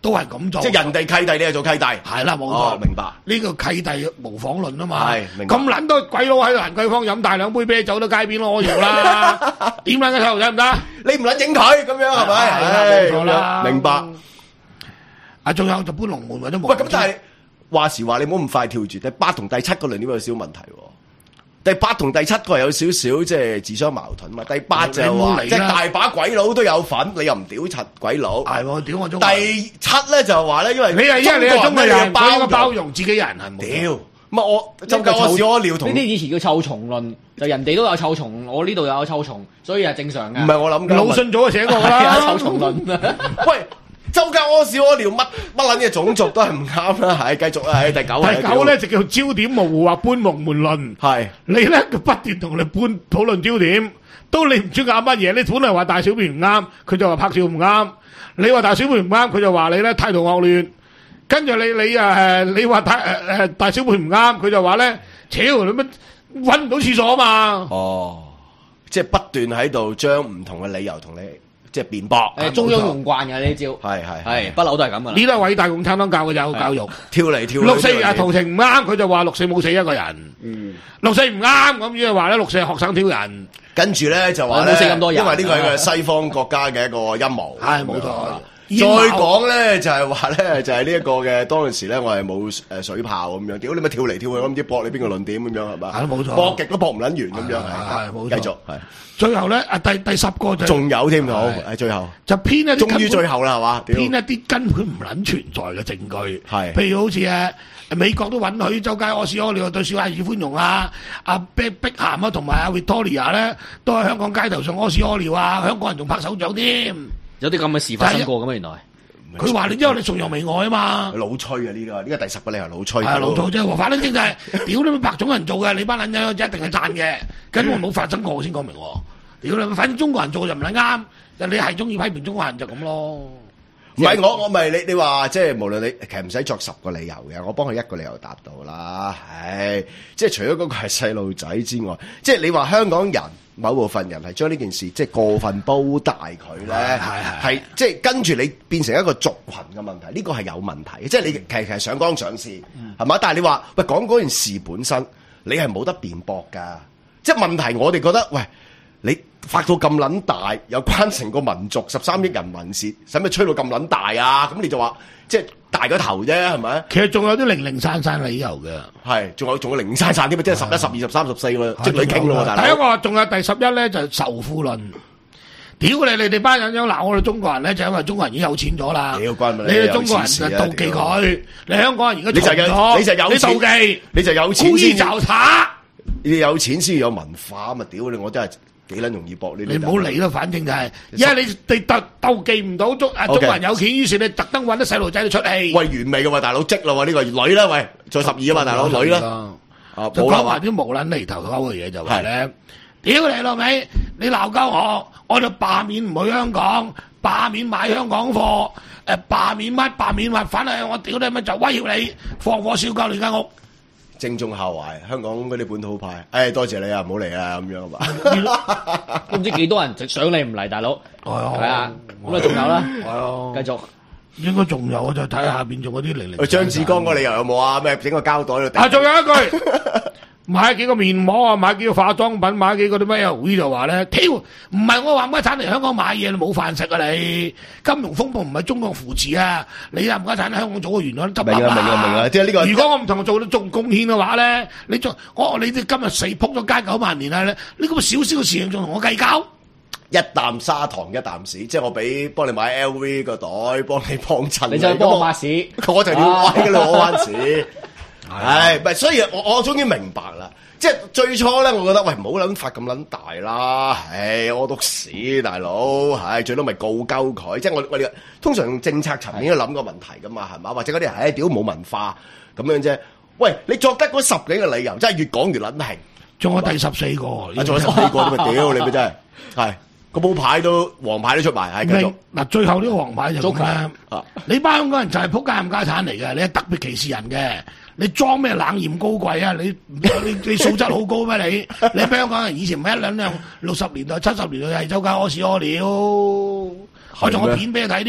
都係咁做。 即係人哋契弟，你係做契弟。 係啦，冇錯、 哦，明白。 呢個契弟模仿論啊嘛。 係，明白。 咁撚多鬼佬喺蘭桂坊飲大兩杯啤酒都街邊攞搖啦，點撚嘅細路仔唔得？ 你唔撚影佢咁樣係咪？ 係冇錯啦， 明白。 啊，仲有就搬龍門或者冇。 喂，咁但係話時話，你唔好咁快跳住第八同第七個論點有少少問題喎。第八同第七個係有少少即係自相矛盾嘛。第八就話即係大把鬼佬都有份，你又唔屌柒鬼佬。 係喎，屌我中國人。 第七咧就話咧，因為你係因為你係中國人， 包應該包容自己人係冇。 屌，唔係我就夠屙屎屙尿同呢啲以前叫臭蟲論，就人哋都有臭蟲，我呢度又有臭蟲，所以係正常嘅。 唔係我諗緊， 魯迅早就寫過啦， 臭蟲論。 喂。周街屙屎屙尿，乜乜撚嘅種族都係唔啱啦，係繼續啦，係第九。 第九咧就叫焦點模糊或搬龍門論，係你咧佢不斷同你搬討論焦點，都你唔知啱乜嘢，你本來話大小便唔啱，佢就話拍照唔啱；你話大小便唔啱，佢就話你咧態度惡劣。跟住你你誒你話大誒誒大小便唔啱，佢就話咧，屌你乜揾唔到廁所啊嘛？ 哦，即係不斷喺度將唔同嘅理由同你。即係辯駁， 誒中央用慣嘅呢招， 係係係不嬲都係咁噶啦。 呢都係偉大共產黨教嘅有教育， 跳嚟跳去。 六四啊屠城唔啱，佢就話六四冇死一個人。嗯，六四唔啱，咁即係話咧六四係學生挑人， 跟住咧就話咧冇死咁多人， 因為呢個係個西方國家嘅一個陰謀。 係冇錯。 再講咧就係話咧就係呢一個嘅當陣時咧我係冇誒水炮咁樣，屌你咪跳嚟跳去，我唔知駁你邊個論點咁樣係嘛？ 係冇錯， 駁極都駁唔撚完咁樣係， 冇錯。 繼續係。 最後咧啊第第十個就仲有添好，係最後就編一啲終於最後啦係嘛？ 編一啲根本唔撚存在嘅證據， 係譬如好似誒美國都允許周街屙屎屙尿對小孩子寬容啊，阿碧碧咸啊同埋阿 Victoria 咧都喺香港街頭上屙屎屙尿啊，香港人仲拍手掌添。 有啲咁嘅事發生過嘅咩？原來佢話你因為你崇洋媚外啊嘛， 老吹啊呢個呢個第十個你係老吹， 係老吹啫喎。反正就係屌你白種人做嘅，你班撚仔一定係讚嘅，根本冇發生過我先講明喎。屌你，反正中國人做就唔撚啱，你係中意批評中國人就咁咯。 唔係我我咪你你話即係無論你其實唔使作十個理由嘅，我幫佢一個理由答到啦。唉，即係除咗嗰個係細路仔之外，即係你話香港人某部分人係將呢件事即係過分煲大佢咧，係即係跟住你變成一個族群嘅問題，呢個係有問題。即係你其實其實上綱上線係嘛？但係你話喂講嗰件事本身，你係冇得辯駁㗎。即係問題，我哋覺得喂。你發到咁撚大，又關成個民族十三億人民事，使咪吹到咁撚大啊？咁你就話即係大個頭啫，係咪？ 其實仲有啲零零散散理由嘅， 係仲有仲有零散散添，即係十一、十二、十三、十四喎，即係你傾咯，大佬。 第一個仲有第十一咧，就係仇富論。屌你！你哋班人樣鬧我哋中國人咧，就因為中國人已經有錢咗啦。 屌關你哋中國人就妒忌佢，你香港人而家你就有你就有錢， 你妒忌， 你就有錢先就查。 你有錢先有文化嘛？屌你！我真係。幾撚容易搏呢？ 你唔好理啦，反正就係，因為你哋特鬥記唔到中啊中國人有錢，於是你特登揾啲細路仔嚟出氣。 喂，完美嘅喎，大佬積啦喎，呢個女啦，喂，再十二啊嘛，大佬女啦。 啊，就講埋啲無撚厘頭溝嘅嘢就係咧，屌你老味，你鬧交我，我就罷免唔去香港，罷免買香港貨，誒罷免乜罷免物，反係我屌你乜就威脅你放火燒鳩你間屋。 正中下懷，香港嗰啲本土派，誒、哎、多謝你啊，唔好嚟啊咁樣嘛， 都唔知幾多人想你唔嚟，大佬係啊，咁啊仲有啦， 係啊， 繼續應該仲有，我就睇下邊仲嗰啲零零。 張志剛個理由有冇啊？咩整個膠袋度？ 啊，仲有一句。買幾個面膜啊，買幾個化妝品，買幾個啲咩會就話咧，屌唔係我話唔該產嚟香港買嘢，你冇飯食啊你！金融風暴唔係中國扶持啊，你啊唔該產喺香港做個元朗執笠啊！ 明啊明啊明啊！即係呢個。 如果我唔同做做貢獻嘅話咧，你做我你哋今日死撲咗街九萬年啦！你咁少少嘅事情仲同我計較？ 一啖砂糖一啖屎，即係我俾幫你買 L V 個袋，幫你幫襯。 你就幫我抹屎， 我就要威㗎啦，我玩屎。係，唔係，所以我我終於明白啦。即係最初咧，我覺得喂唔好諗法咁撚大啦。唉，我篤屎大佬，唉最多咪告鳩佢。即係我我哋通常用政策層面去諗個問題噶嘛，係嘛？或者嗰啲人唉屌冇文化咁樣啫。喂，你作得嗰十幾個理由，真係越講越撚興。 仲有第十四個， 啊仲有十四個咁咪屌你咪真係係。個寶牌都黃牌都出埋，係繼續嗱，最後呢個黃牌就咁啦。你班香港人就係仆街冚家產嚟嘅，你係特別歧視人嘅。你裝咩冷豔高貴啊？你你你素質好高咩？你你香港人以前唔係一兩兩六十年代、七十年代係周街屙屎屙尿，我仲有片俾你睇添。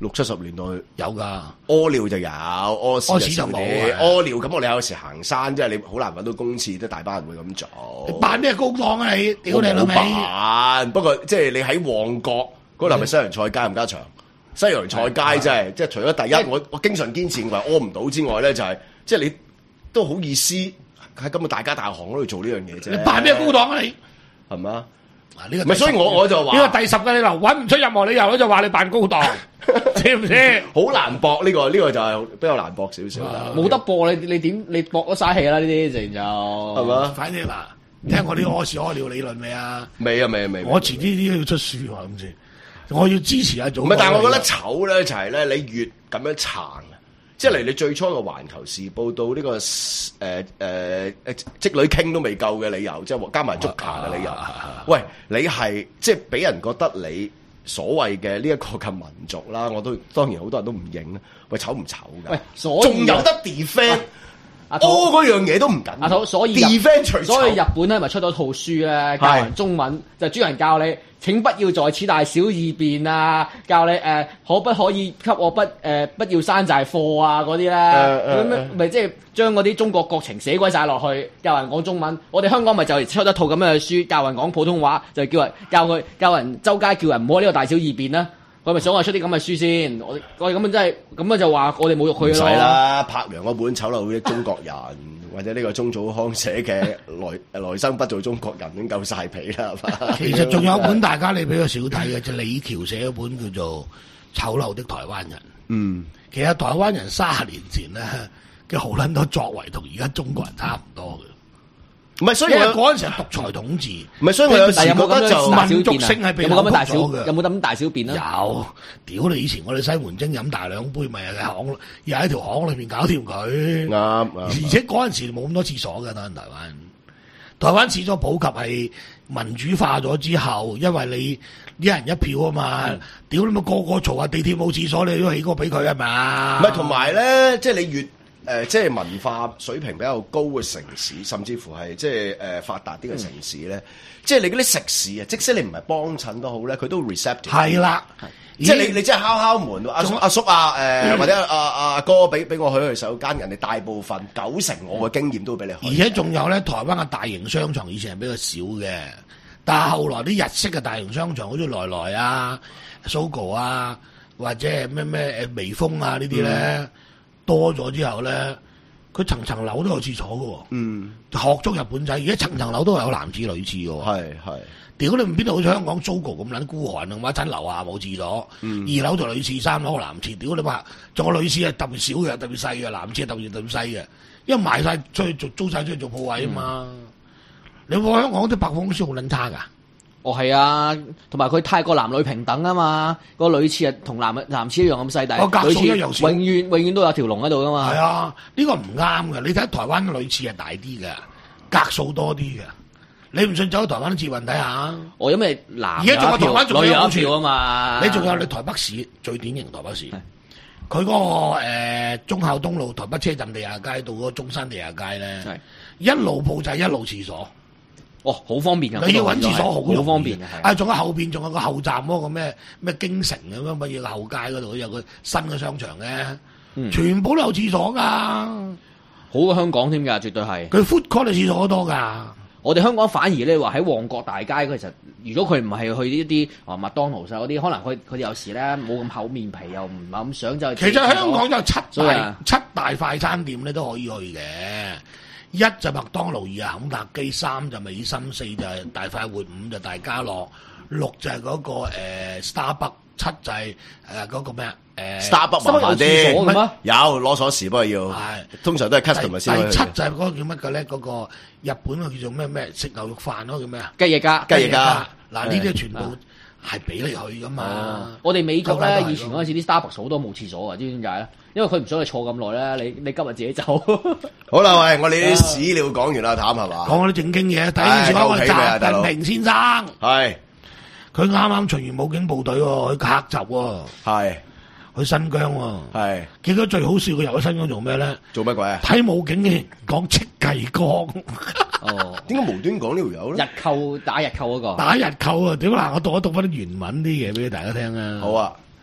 六七十年代有㗎， 屙尿就有，屙屎屙屎就冇啊屙尿咁我哋有時行山，即係你好難揾到公廁，都大班人會咁做。 你扮咩高檔啊你？屌你老味！ 扮，不過即係你喺旺角嗰度係咪西洋菜街唔加長？西洋菜街真係即係除咗第一，我我經常堅持我係屙唔到之外咧，就係即係你都好意思喺咁嘅大街大巷嗰度做呢樣嘢啫。 你扮咩高檔啊你？ 係嘛？ 嗱呢個唔係，所以我我就話呢個第十個理由揾唔出任何理由咧，就話你扮高檔，知唔知？ 好難搏呢個呢個就係比較難搏少少啦。 冇得播你你點你搏都嘥氣啦呢啲成就係嘛？ 反正嗱，聽我啲屙屎屙尿理論未啊？ 未啊未啊未。 我遲啲啲都要出書喎，咁先。我要支持阿祖。 唔係，但係我覺得醜咧就係咧，你越咁樣撐，即係嚟你最初嘅《環球時報》到呢個誒誒誒職女傾都未夠嘅理由，即係加埋足球嘅理由。喂，你係即係俾人覺得你所謂嘅呢一個嘅民族啦，我都當然好多人都唔認啦。喂，醜唔醜㗎？ 喂，所以仲有得 defend。屙嗰樣嘢都唔緊， 阿土，所以 defend 除所以日本咧咪出咗套書咧，教人中文就專人教你，請不要在此大小二便啊，教你誒、呃、可不可以給我不誒、呃、不要山寨貨啊嗰啲咧，咁咪即係將嗰啲中國國情寫鬼晒落去，教人講中文。我哋香港咪就出一套咁樣嘅書，教人講普通話，就叫人教佢教人周街叫人唔好呢個大小二便啦。佢咪想我出啲咁嘅書先？我我哋咁樣真係咁樣就話我哋侮辱佢咯。唔使啦，柏楊嗰本《醜陋的中國人》或者呢個鍾祖康寫嘅《來來生不做中國人》已經夠晒皮啦，係嘛？ 其實仲有本大家你比較少睇嘅，就李喬寫嗰本叫做《醜陋的台灣人》。 嗯， 其實台灣人三十年前咧嘅好撚多作為，同而家中國人差唔多嘅。 唔係，所以因為嗰陣時係獨裁統治， 唔係，所以我有時覺得就民族性係被扭曲咗嘅。 有冇咁大小便啊？ 有，屌你！以前我哋西門町飲大兩杯，咪喺巷，又喺條巷裏邊搞掂佢。啱而且嗰陣時冇咁多廁所嘅，當然台灣。台灣廁所普及係民主化咗之後，因為你一人一票啊嘛，屌你咪個個嘈話地鐵冇廁所，你都起個俾佢係嘛？ 唔係，同埋咧，即係你越。誒、呃，即係文化水平比較高嘅城市，甚至乎係即係誒、呃、發達啲嘅城市咧，嗯、即係你嗰啲食肆啊，即使你唔係幫襯都好咧，佢都 receptive。係啦，即係你你即係敲敲門，阿叔阿叔啊，誒、呃、或者阿阿阿哥俾俾我去去洗手間，人哋大部分九成我嘅經驗都俾你去。 而且仲有咧，台灣嘅大型商場以前係比較少嘅，但係後來啲日式嘅大型商場，好似來來啊、Sogo 啊，或者係咩咩誒微風啊呢啲咧。嗯多咗之後咧，佢層層樓都有廁所嘅喎。嗯，學足日本仔，而家層層樓都有男廁女廁嘅喎。係係，屌你唔邊度好似香港 Sogo 咁撚孤寒啊！我一陣樓下冇廁所，嗯、二樓就女廁，三樓男廁。屌你話，仲有女廁係特別少嘅，特別細嘅，男廁係特別特別細嘅，因為賣晒出去做租晒出去做鋪位啊嘛。嗯、你話香港啲百貨公司好撚差㗎？ 哦，係啊，同埋佢太過男女平等啊嘛，個女廁啊同男男廁一樣咁細，但係女廁永遠永遠都有條龍喺度噶嘛。 係啊，呢、這個唔啱嘅。你睇台灣嘅女廁係大啲嘅，格數多啲嘅。你唔信走去台灣啲捷運睇下。 哦，因為男而家仲有台灣仲有一票啊嘛。 你仲有你台北市最典型台北市，佢嗰、那個誒、呃、忠孝東路台北車站地下街到嗰個中山地下街咧，一路鋪仔一路廁所。 哦，好方便㗎！ 你要揾廁所好好方便嘅， 啊，仲有後邊仲有個後站嗰個咩咩京城咁樣乜嘢後街嗰度有個新嘅商場嘅，嗯、全部都有廁所㗎， 好過香港添㗎，絕對係。 佢 food court 嘅廁所好多㗎。 我哋香港反而咧話喺旺角大街，其實如果佢唔係去呢啲啊麥當勞嗰啲，可能佢佢哋有時咧冇咁厚面皮，又唔係咁想就。 其實香港有七大、 啊、 七大快餐店咧都可以去嘅。一就麥當勞，二係肯德基，三就美心，四就係大快活，五就大家樂，六就係嗰、那個誒、呃、Starbucks，七就係誒嗰個咩啊誒 Starbucks 麻煩啲，有攞鎖匙不過要，係通常都係 customer 先。 第七就係嗰個叫乜嘅咧？嗰、那個日本嘅叫做咩咩食牛肉飯嗰個叫咩啊？ 雞翼家， 雞翼家，嗱呢啲全部係俾你去噶嘛。 哦、我哋美國咧以前嗰陣時啲 Starbucks 好多冇廁所啊，知唔知點解咧？因為佢唔想你坐咁耐咧，你你今日自己走。 好啦，喂，我哋啲史料講完啦，譚係嘛？ 講我啲正經嘢，第一次講係習近平先生， 係佢啱啱巡完武警部隊喎，去客襲喎， 係去新疆喎， 係。 結果最好笑，佢入去新疆做咩咧？ 做乜鬼啊？ 睇武警嘅人講戚繼光。 哦，點解無端講呢條友咧？ 日寇打日寇嗰個。 打日寇啊！點嗱？我讀一讀翻啲原文啲嘢俾大家聽啊。 好啊。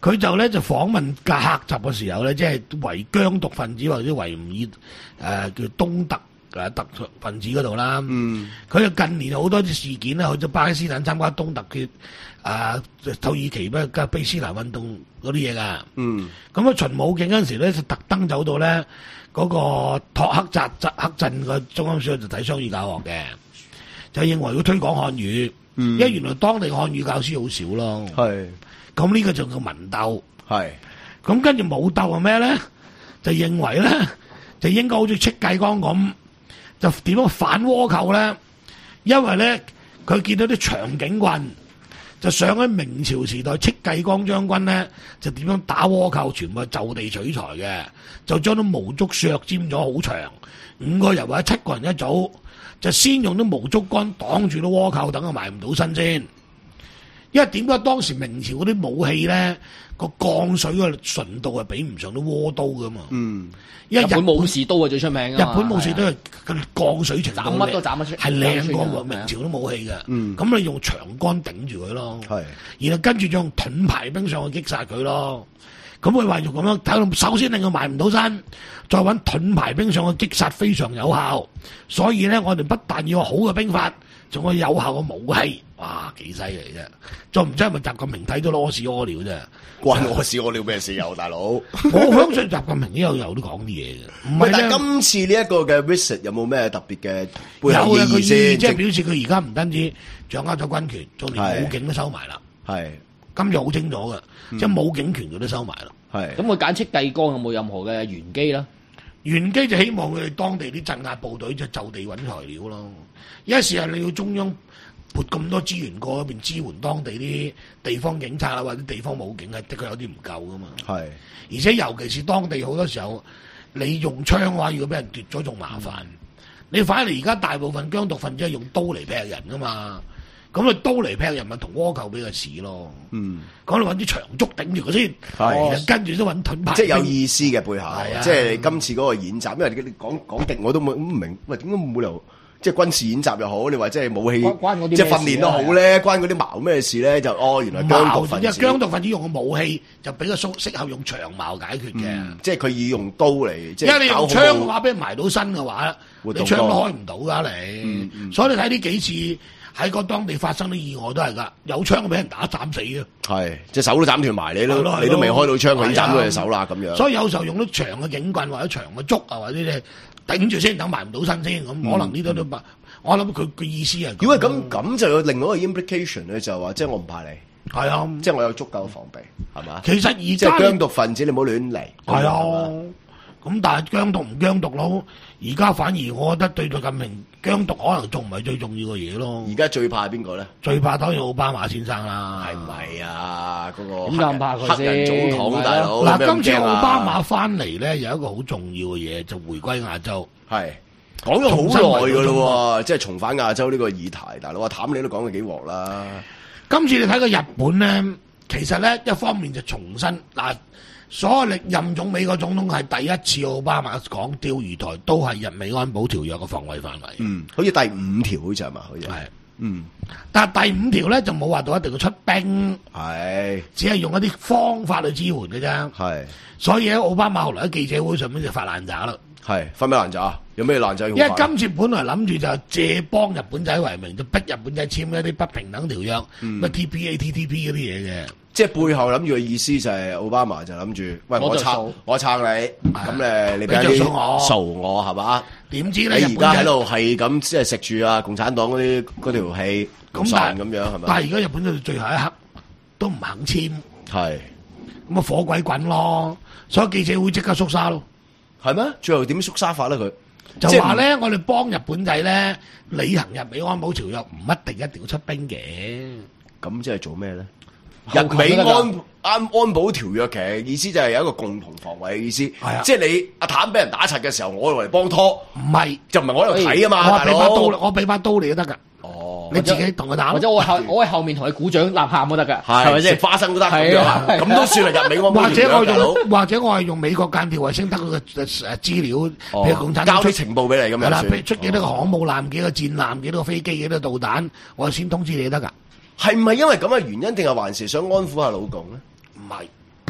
佢就咧就訪問客集嘅時候咧，即係為疆獨分子或者維吾爾誒、呃、叫東突誒突分子嗰度啦。嗯，佢就近年好多啲事件咧，去咗巴基斯坦參加東突嘅誒土耳其咩嘅俾斯蘭運動嗰啲嘢噶。嗯，咁啊巡武警嗰陣時咧，就特登走到咧嗰個托克扎扎克鎮個中央小學就睇雙語教學嘅，就認為要推廣漢語。嗯，因為原來當地漢語教師好少咯。係。咁呢個就叫文鬥，係咁跟住武鬥係咩咧？就認為咧，就應該好似戚繼光咁，就點樣反倭寇咧？因為咧，佢見到啲長頸棍，就想喺明朝時代戚繼光將軍咧，就點樣打倭寇，全部就地取材嘅，就將啲毛竹削尖咗好長，五個人或者七個人一組，就先用啲毛竹竿擋住啲倭寇，等佢埋唔到身先。因為點解當時明朝嗰啲武器咧，個鋼水嘅純度係比唔上啲倭刀噶嘛？嗯，因為日本武士刀係最出名嘅。 日本武士刀係鋼水程度斬乜都斬得出， 係靚過明朝啲武器嘅。嗯，咁你用長杆頂住佢咯。係，然後跟住就用盾牌兵上去擊殺佢咯。咁佢話用咁樣睇到，首先令佢埋唔到身，再揾盾牌兵上去擊殺非常有效。所以咧，我哋不但要有好嘅兵法，仲有有效嘅武器。哇，幾犀利啫！再唔知係咪習近平睇到屙屎屙尿啫？ 關屙屎屙尿咩事有大佬？ 我相信習近平都有有啲講啲嘢嘅。唔係， 但係今次呢一個嘅 visit 有冇咩特別嘅背後意義先？ 即係表示佢而家唔單止掌握咗軍權，仲連武警都收埋啦。係今日好清楚嘅，即係武警權佢都收埋啦。 係咁，佢揀戚繼光有冇任何嘅玄機啦？ 玄機就希望佢哋當地啲鎮壓部隊就就地揾材料咯。有時係你要中央撥咁多資源過嗰邊支援當地啲地方警察啊，或者地方武警係的確有啲唔夠噶嘛。係，而且尤其是當地好多時候，你用槍嘅話，如果俾人奪咗仲麻煩。嗯、你反而而家大部分疆獨分子係用刀嚟劈人噶嘛，咁啊刀嚟劈人咪同倭寇比較似咯。嗯，咁你揾啲長竹頂住佢先，係跟住都揾盾牌。 即係有意思嘅背後，即係你今次嗰個演習，因為你講講極我都冇唔明，喂點解冇理由？即係軍事演習又好，你話即係武器，即係訓練都好咧，關嗰啲矛咩事咧？就哦，原來疆獨分子， 因為疆獨分子用嘅武器就比較適合用長矛解決嘅、嗯， 即係佢要用刀嚟。即因為你用槍嘅話，俾人埋到身嘅話，你槍都開唔到噶你。嗯嗯、所以你睇呢幾次喺個當地發生啲意外都係㗎，有槍俾人打斬死嘅。係，隻手都斬斷埋你咯，你都未開到槍，佢已經斬到隻手啦咁樣。所以有時候用到長嘅警棍或者長嘅竹啊，或者咧。頂住先，等埋唔到身先，咁可能呢度都唔，我諗佢佢意思係。如果係咁，咁就有另外一個 implication 咧，就係話即係我唔怕你，係啊，即係我有足夠嘅防備，係嘛？其實而家即係疆獨分子，你唔好亂嚟。係啊，咁但係疆獨唔疆獨咯？而家反而我覺得對習近平疆獨可能仲唔係最重要嘅嘢咯。而家最怕邊個咧？最怕當然奧巴馬先生啦。係咪啊？嗰個點解唔怕佢先？黑人總統大佬。嗱，今次奧巴馬翻嚟咧，有一個好重要嘅嘢，就回歸亞洲。係講咗好耐噶咯，即係重返亞洲呢個議題。大佬阿譚你都講咗幾鑊啦。今次你睇個日本咧，其實咧一方面就重新嗱。所謂歷任總美國總統係第一次奧巴馬講釣魚台都係日美安保條約嘅防衛範圍。嗯，好似第五條好似係嘛？好似係。嗯，但係第五條咧就冇話到一定要出兵，係，只係用一啲方法去支援嘅啫。係，所以喺奧巴馬後來喺記者會上面就發爛渣啦。係，發咩爛渣？有咩爛渣？因為今次本來諗住就借幫日本仔為名，就逼日本仔簽一啲不平等條約，咩 T P A、T T P 嗰啲嘢嘅。即係背後諗住嘅意思就係奧巴馬就諗住，喂我撐我撐你，咁誒你俾啲數我係嘛？點知咧？你而家喺度係咁即係食住啊共產黨嗰啲嗰條氣咁散咁樣係咪？但係而家日本到最後一刻都唔肯簽，係咁啊火鬼滾咯！所以記者會即刻縮沙咯，係咩？最後點縮沙法咧？佢就話咧，我哋幫日本仔咧履行日美安保條約，唔一定一定要出兵嘅。咁即係做咩咧？日美安安安保條約其實意思就係有一個共同防衛嘅意思，係啊，即係你阿譚俾人打柒嘅時候，我嚟幫拖，唔係就唔係我喺度睇啊嘛，我俾把刀，我俾把刀你都得噶，哦，你自己同佢打，或者我後我喺後面同佢鼓掌吶喊都得噶，係咪先？花生都得，咁樣咁都算係日美安保條約。或者我用或者我係用美國間諜衛星得佢嘅誒資料，譬如共產黨交啲情報俾你咁樣，係啦，譬如出幾多個航母艦、幾個戰艦、幾多個飛機、幾多導彈，我先通知你得噶。係唔係因為咁嘅原因，定係還是想安撫下老共咧？唔係，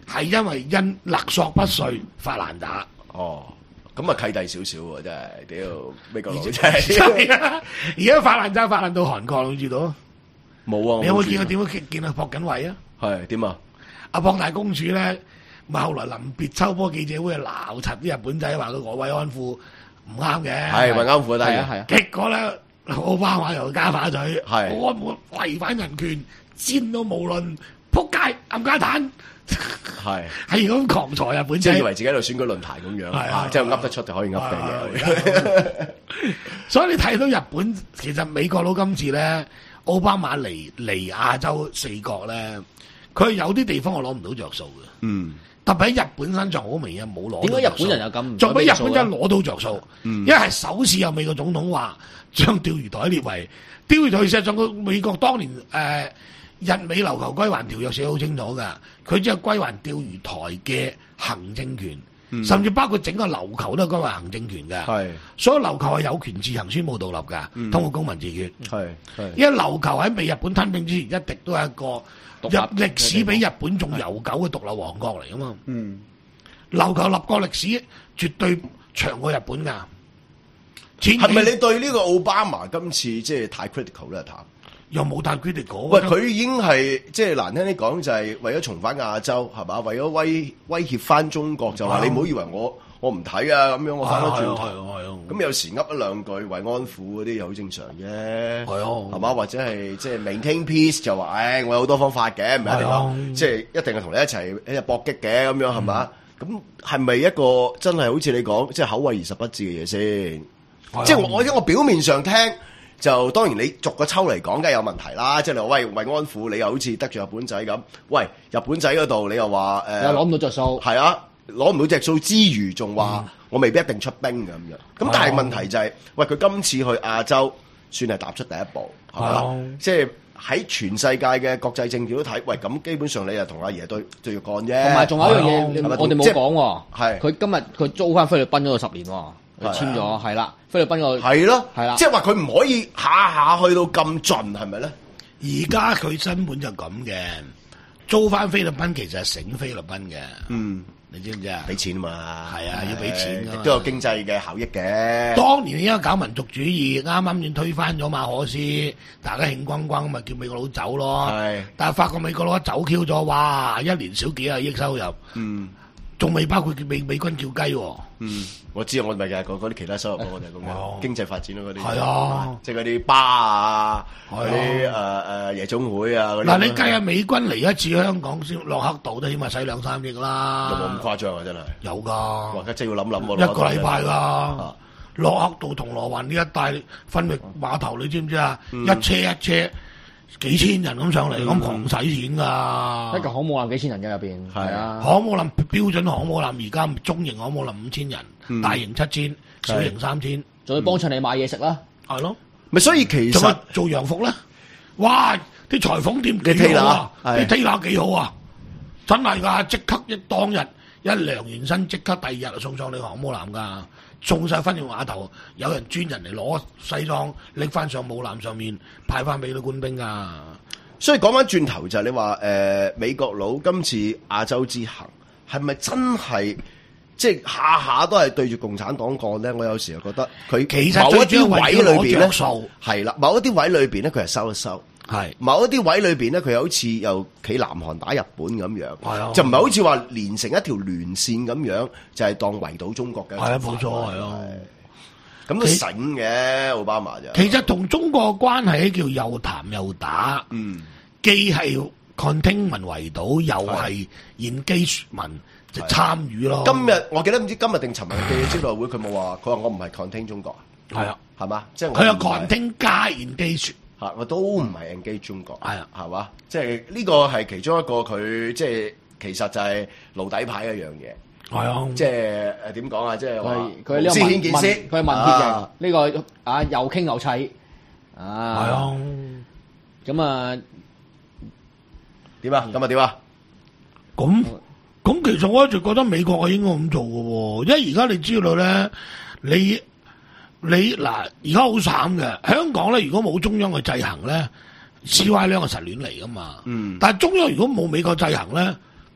係因為因勒索不遂發爛渣。 哦。咁啊契弟少少喎，真係屌美國佬真係。 而家發爛渣發爛到韓國，你知道？ 冇啊！ 你有冇見過點樣見到朴槿惠啊？ 係點啊？阿朴大公主咧，咪後來臨別秋波記者會鬧柒啲日本仔，話佢俄慰安婦唔啱嘅。 係咪啱褲低嘅？ 係啊。結果咧，奧巴馬又加把嘴，係我我違反人權，賤到無論撲街冚家鏟。係係咁狂財日本仔， 即係以為自己喺度選舉論壇咁樣，係啊，即係噏得出就可以噏嘅嘢。 所以你睇到日本，其實美國佬今次咧，奧巴馬嚟嚟亞洲四國咧，佢有啲地方我攞唔到着數嘅。嗯，特別喺日本身上好明顯冇攞。 點解日本人又咁唔仲俾日本人攞到着數？因為係首次有美國總統話將釣魚台列為釣魚台，實際上個美國當年誒。呃日美琉球歸還條約寫好清楚㗎，佢只係歸還釣魚台嘅行政權，嗯、甚至包括整個琉球都係歸還行政權㗎。係，所以琉球係有權自行宣布獨立㗎，嗯、通過公民自決。係，因為琉球喺被日本吞併之前，一直都係一個入歷史比日本仲悠久嘅獨立王國嚟㗎嘛。嗯，琉球立國歷史絕對長過日本㗎。 係咪你對呢個奧巴馬今次即係太 critical 咧？譚？ 又冇太決定講。 喂，佢已經係即係難聽啲講，就係為咗重返亞洲係嘛？為咗威威脅翻中國，就話你唔好以為我我唔睇啊咁樣，我翻得轉頭。咁有時噏一兩句慰安婦嗰啲又好正常啫。係啊，係嘛？或者係即係 maintain peace 就話，唉，我有好多方法嘅，唔係一定話即係一定係同你一齊一日搏擊嘅咁樣係嘛？咁係咪一個真係好似你講即係口惠而實不至嘅嘢先？即係我我我表面上聽。就當然你逐個抽嚟講，梗係有問題啦。即係你話喂慰安婦，你又好似得罪日本仔咁。喂日本仔嗰度，你又話誒， 又攞唔到着數。係啊，攞唔到隻數之餘，仲話我未必一定出兵咁樣。咁但係問題就係、是，喂佢今次去亞洲，算係踏出第一步，係嘛？即係喺全世界嘅國際政協都睇，喂咁基本上你又同阿爺對對著幹啫。 同埋仲有一樣嘢，我哋冇講喎。 係佢今日佢租翻菲律賓嗰個十年喎。佢簽咗，係啦，菲律賓個係咯， 係啦， 即係話佢唔可以下下去到咁盡，係咪咧？ 而家佢根本就咁嘅，租翻菲律賓其實係醒菲律賓嘅，嗯，你知唔知啊？ 俾錢嘛， 係啊，要俾錢㗎嘛， 都有經濟嘅效益嘅。 當年應該搞民族主義，啱啱先推翻咗馬可斯，大家興轟轟，咪叫美國佬走咯。係，但係發覺美國佬一走 Q 咗，哇，一年少幾廿億收入，嗯。仲未包括美美軍叫雞喎。 嗯，我知啊，我咪就係講嗰啲其他收入咯，我就係咁樣經濟發展咯嗰啲。 係啊， 即係嗰啲巴啊，嗰啲誒誒夜總會啊嗰啲。 嗱，你計下美軍嚟一次香港先洛克道都起碼使兩三億啦。 有冇咁誇張啊？真係有㗎。 哇！家真係要諗諗喎。 一個禮拜㗎。洛克道銅鑼灣呢一帶分域碼頭，你知唔知啊？一車一車。幾千人咁上嚟，咁狂使錢噶。 一個航母艦幾千人嘅入邊，係啊。 航母艦標準航母艦而家中型航母艦五千人，大型七千，小型三千， 仲要幫襯你買嘢食啦。 係咯， 咪所以其實做洋服咧，哇！啲裁縫店幾好啊，啲 tailor 幾好啊，真係噶，即刻一當日一量完身，即刻第二日就送上你航母艦噶。送晒分條碼頭，有人專人嚟攞西裝拎翻上母艦上面派翻俾啲官兵啊！ 所以講翻轉頭就係你話誒、呃、美國佬今次亞洲之行係咪真係即係下下都係對住共產黨幹咧？我有時又覺得佢其實某一啲位裏邊咧數係啦，某一啲位裏邊咧佢係收一收。係某一啲位裏邊咧，佢好似又企南韓打日本咁樣，係就唔係好似話連成一條連線咁樣，就係、是、當圍堵中國嘅。 係啊，冇錯係咯。 咁都醒嘅奧巴馬就。 其實同中國嘅關係叫又談又打，嗯，既係 containment 圍堵，又係 engagement 就參與咯。 今日我記得唔知今日定尋日嘅記者招待會，佢冇話，佢話我唔係 contain 中國。係啊，係嘛？即係佢有 contain 加 engage。 嚇！我都唔係 engage 中國，係啊，係嘛？即係呢個係其中一個佢即係其實就係露底牌一樣嘢。係啊，即係誒點講啊？即係話佢呢個文文，佢係文鐵型呢個啊，又傾又砌啊！係啊，咁啊點啊？咁啊點啊？ 咁咁其實我一直覺得美國係應該咁做嘅喎，因為而家你知道咧，你。你嗱，而家好慘嘅，香港咧，如果冇中央去制衡咧，C Y 兩個實亂嚟噶嘛。嗯。但係中央如果冇美國制衡咧，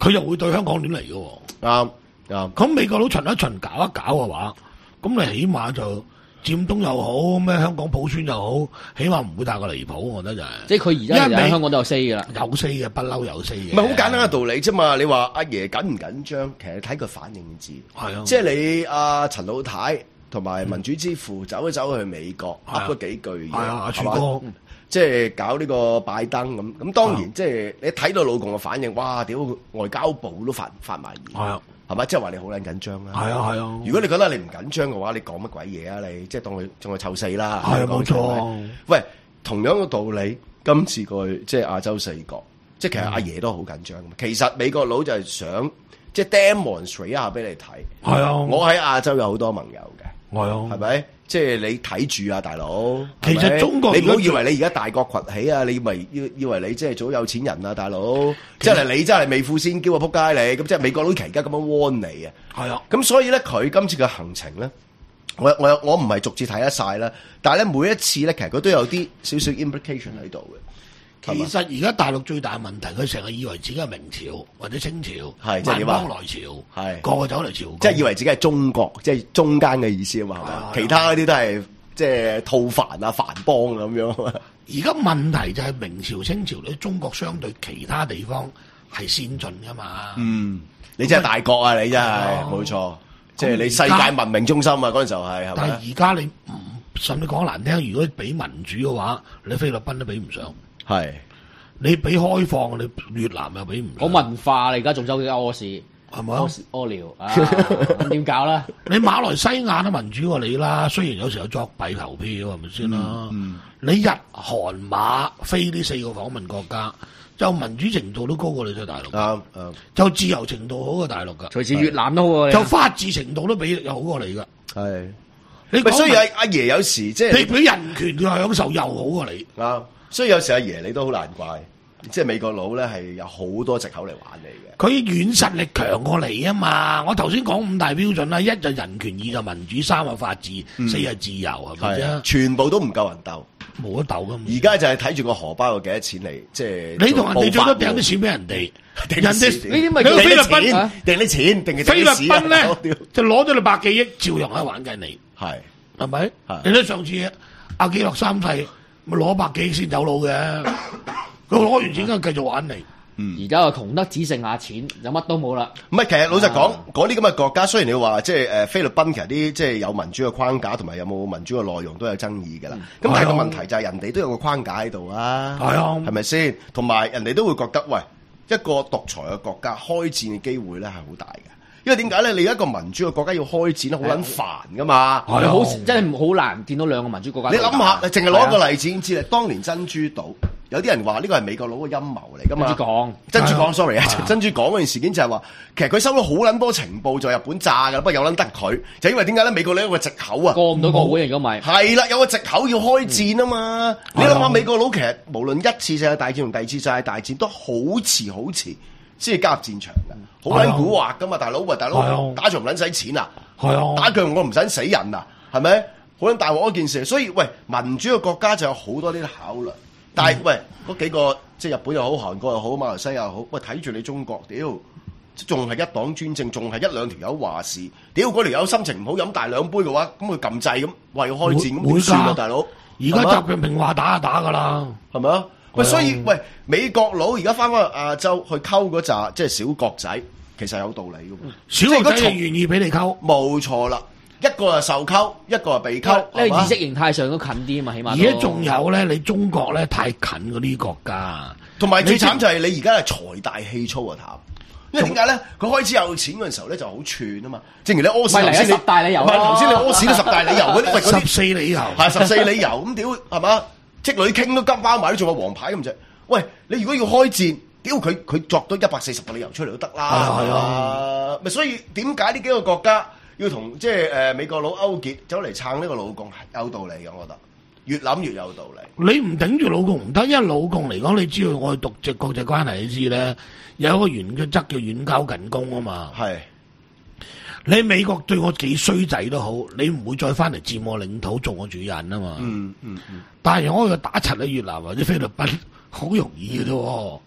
佢又會對香港亂嚟嘅喎。 啱啱。 咁美國佬巡一巡搞一搞嘅話，咁你起碼就佔東又好，咩香港普選又好，起碼唔會太過離譜，我覺得就係、是。 即係佢而家喺香港都有 say 嘅啦， 有 say 嘅，不嬲有 say 嘅。 唔係好簡單嘅道理啫嘛！你話阿爺緊唔緊張，其實睇佢反應知。 係啊， 即係你阿陳老太同埋民主之父走一走去美國，噏咗幾句嘢， 係啊，阿全係嘛？即係搞呢個拜登咁，咁當然即係你睇到老共嘅反應，哇！屌外交部都發發埋言， 係啊， 係咪？即係話你好撚緊張啦。 係啊係啊。 如果你覺得你唔緊張嘅話，你講乜鬼嘢啊？你即係當佢仲係湊死啦。 係啊，冇錯。 喂，同樣嘅道理，今次過去即係亞洲四國，即係其實阿爺都好緊張。其實美國佬就係想即係 demonstrate 一下俾你睇。係啊，我喺亞洲有好多盟友嘅。係啊，係咪？即係你睇住啊，大佬。其實中國，你唔好以為你而家大國崛起啊！你以為以以為你即係早有錢人啊，大佬。即係你真係未富先驕啊！仆街你咁即係美國佬期間咁樣 warn 你啊。係啊。咁所以咧，佢今次嘅行程咧，我我我唔係逐次睇得晒啦。但係咧，每一次咧，其實佢都有啲少少 implication 喺度嘅。 其實而家大陸最大嘅問題，佢成日以為自己係明朝或者清朝， 係即係點啊？ 萬邦來朝，係個個走嚟朝貢， 即係以為自己係中國，即係中間嘅意思啊嘛，係嘛？其他嗰啲都係即係吐蕃啊、藩邦咁樣。 而家問題就係明朝、清朝咧，中國相對其他地方係先進噶嘛。嗯， 你真係大國啊！你真係冇錯，即係你世界文明中心啊！嗰陣時候係係咪？ 但係而家你唔甚至講難聽，如果俾民主嘅話，你菲律賓都比唔上。係，你俾開放，你越南又比唔上。 講文化，你而家仲走幾間屙屎， 係咪啊？ 屙尿啊，咁點搞啦？ 你馬來西亞都民主過你啦，雖然有時候有作弊投票，係咪先啦？嗯，你日韓馬非呢四個訪問國家，就民主程度都高過你喺大陸。啱啱，就自由程度好過大陸噶。 隨時越南都好過你。 就法治程度都比又好過你噶。係， 你所以阿阿爺有時即係你俾人權嘅享受又好過你。啱。 所以有時阿爺你都好難怪，即係美國佬咧係有好多藉口嚟玩你嘅。 佢軟實力強過你啊嘛！我頭先講五大標準啦，一就人權，二就民主，三就法治，嗯、四係自由，係咪啫？ 全部都唔夠人鬥， 冇得鬥噶。 而家就係睇住個荷包有幾多錢嚟，即係你同人哋最多掟啲錢俾人哋，人哋呢啲咪叫菲律賓掟啲錢，定係菲律賓咧就攞咗你百幾億，照樣喺玩緊你，係係咪？你睇上次阿基諾三世。咪攞百幾先走佬嘅，佢攞完錢梗係繼續玩你。 嗯，而家個窮得只剩下錢，就乜都冇啦。 唔係，其實老實講，嗰啲咁嘅國家，雖然你話即係誒菲律賓其實啲即係有民主嘅框架，同埋有冇民主嘅內容都有爭議㗎啦。咁、嗯、但係個問題就係人哋都有個框架喺度啊。係啊，係咪先？同埋人哋都會覺得，喂，一個獨裁嘅國家開戰嘅機會咧係好大嘅。因為點解咧？你一個民主嘅國家要開戰咧，好撚煩噶嘛。 係好真係好難見到兩個民主國家。 你諗下，淨係攞一個例子已經知啦。當年珍珠島有啲人話呢個係美國佬嘅陰謀嚟噶嘛。 珍珠港， 珍珠港 sorry 啊，珍珠港嗰件事件就係話，其實佢收到好撚多情報，就日本炸噶，不過有撚得佢，就因為點解咧？美國佬有個藉口啊， 過唔到國會嚟㗎咪？ 係啦，有個藉口要開戰啊嘛。你諗下，美國佬其實無論一次世界大戰同第二次世界大戰都好遲好遲先至加入戰場嘅，好撚蠱惑噶嘛，大佬喂，大佬打仗唔撚使錢啊，打仗我唔使死人啊，係咪？好撚大鑊一件事，所以喂，民主嘅國家就有好多啲考慮，但係、嗯、喂嗰幾個即係日本又好，韓國又好，馬來西亞又好，喂睇住你中國，屌仲係一黨專政，仲係一兩條友話事，屌嗰條友心情唔好飲大兩杯嘅話，咁佢撳掣咁話要開戰咁點算啊，大佬？ 而家習近平話打就打噶啦， 係咪啊？喂，所以喂，美國佬而家翻返去亞洲去溝嗰扎即係小國仔，其實有道理嘅。 小國仔係願意俾你溝， 冇錯啦。一個係受溝，一個係被溝。 呢個意識形態上都近啲啊嘛，起碼。 而家仲有咧，你中國咧太近嗰啲國家， 同埋最慘就係你而家係財大氣粗啊，譚。因為點解咧？佢開始有錢嗰陣時候咧就好串啊嘛。正如你屙屎頭先， 十大理由。 唔係頭先你屙屎都十大理由嗰啲，喂嗰啲十四理由係十四理由咁屌係嘛？積女傾都急包埋，都仲有黃牌咁啫。喂，你如果要開戰，屌佢佢作到一百四十個理由出嚟都得啦。係啊，咪所以點解呢幾個國家要同即係誒美國佬勾結，走嚟撐呢個老共係有道理嘅，我覺得越諗越有道理。 你唔頂住老共唔得，因為老共嚟講，你知道我哋獨隻國際關係，你知咧有一個原則叫遠交近攻啊嘛。係。你美國對我幾衰仔都好，你唔會再翻嚟佔我領土做我主人啊嘛。嗯嗯嗯。但係我去打柒喺越南或者菲律賓好容易嘅啫，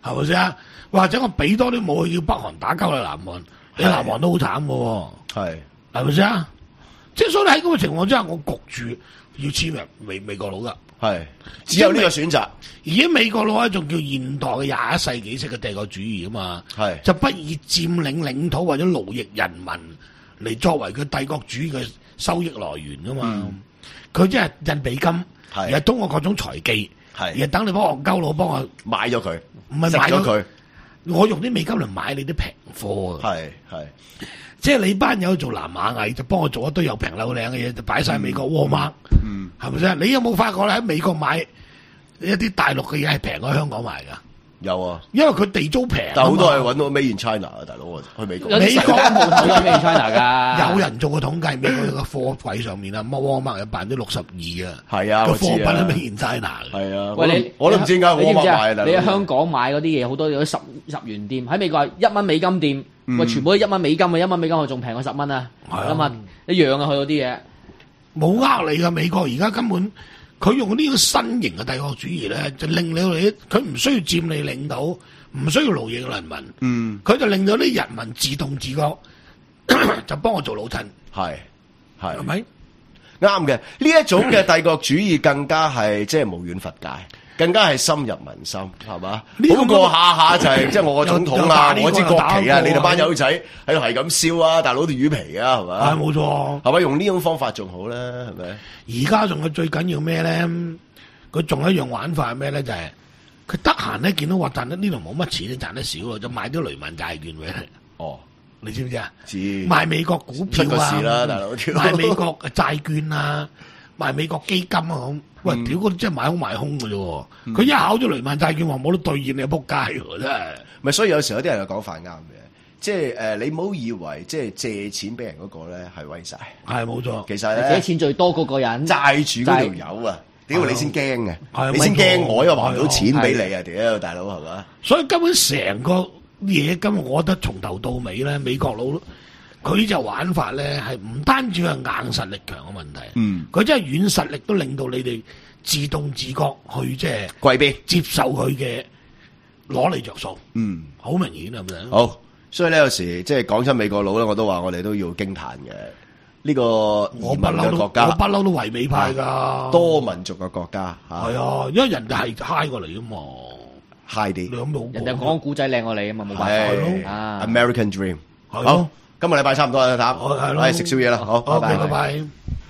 係咪先啊？或者我俾多啲武器要北韓打交去南韓，你南韓都好慘嘅喎。 係係咪先啊？即係所以喺咁嘅情況之下，我焗住要簽入美美國佬噶。 係只有呢個選擇。 而家美國佬咧仲叫現代嘅廿一世紀式嘅帝國主義啊嘛。 係就不以佔領領土或者奴役人民嚟作為佢帝國主義嘅收益來源噶嘛。佢即係印美金，而係通過各種財技，而係等你幫戇鳩佬幫我買咗佢， 唔係買咗佢。 我用啲美金嚟買你啲平貨啊！ 係係， 即係你班友做南亞藝就幫我做一堆又平又靚嘅嘢，就擺晒美國沃馬， 嗯， 係咪先？你有冇發覺咧喺美國買一啲大陸嘅嘢係平過香港買㗎？ 有啊， 因為佢地租平， 但好多係揾到 Made in China 啊，大佬啊，去美國。 美國冇睇到 Made in China 㗎。 有人做過統計，美國有個貨櫃上面啊，乜沃馬有百分之六十二啊， 係啊， 個貨品都 Made in China。 係啊， 喂你我都唔知點解沃馬買啊！ 你喺香港買嗰啲嘢好多有十十元店，喺美國係一蚊美金店，喂全部都一蚊美金啊！一蚊美金我仲平過十蚊啊！咁啊一樣啊，去嗰啲嘢冇呃你㗎，美國而家根本。佢用呢個新型嘅帝國主義咧，就令你哋佢唔需要佔領領土，唔需要奴役人民， 嗯， 佢就令到啲人民自動自覺，就幫我做老襯， 係係係咪啱嘅？呢一種嘅帝國主義更加係即係無遠弗屆。更加係深入民心，係嘛？好過下下就係即係我個總統啊，我支國旗啊，你哋班友仔喺度係咁燒啊，大佬條魚皮啊，係咪？ 係冇錯， 係咪用呢種方法仲好咧？係咪？ 而家仲有最緊要咩咧？佢仲有一樣玩法係咩咧？就係佢得閒咧見到話賺得呢度冇乜錢，賺得少咯，就買啲雷曼債券俾你。 哦， 你知唔知啊？ 知。 賣美國股票啊， 啦，大佬。 賣美國嘅債券啊，賣美國基金啊咁。喂，屌嗰啲真係買空賣空嘅啫喎！佢、嗯、一考咗雷曼債券話冇得兌現，你仆街喎真係。 咪所以有時候有啲人嘅講法啱嘅，即係誒、呃、你唔好以為即係借錢俾人嗰個咧係威晒， 係冇錯。 其實咧借錢最多嗰個人債主嗰條友啊，屌你先驚嘅，你先驚我又還唔到錢俾你啊！屌大佬係嘛？所以根本成個嘢，根本我覺得從頭到尾咧，美國佬。佢就玩法咧，係唔單止係硬實力強嘅問題，嗯，佢真係軟實力都令到你哋自動自覺去即係跪邊接受佢嘅攞你着數，嗯，好明顯係咪？好，所以咧有時即係講親美國佬咧，我都話我哋都要驚嘆嘅呢個我不嬲都國家，我不嬲都唯美派㗎，多民族嘅國家嚇，係啊，因為人哋係 high 過嚟啊嘛 ，high 啲， 人哋講古仔靚過你啊嘛，冇辦法啊 ，American Dream，好。今日禮拜差唔多啦，打，係食宵夜啦，好，拜拜。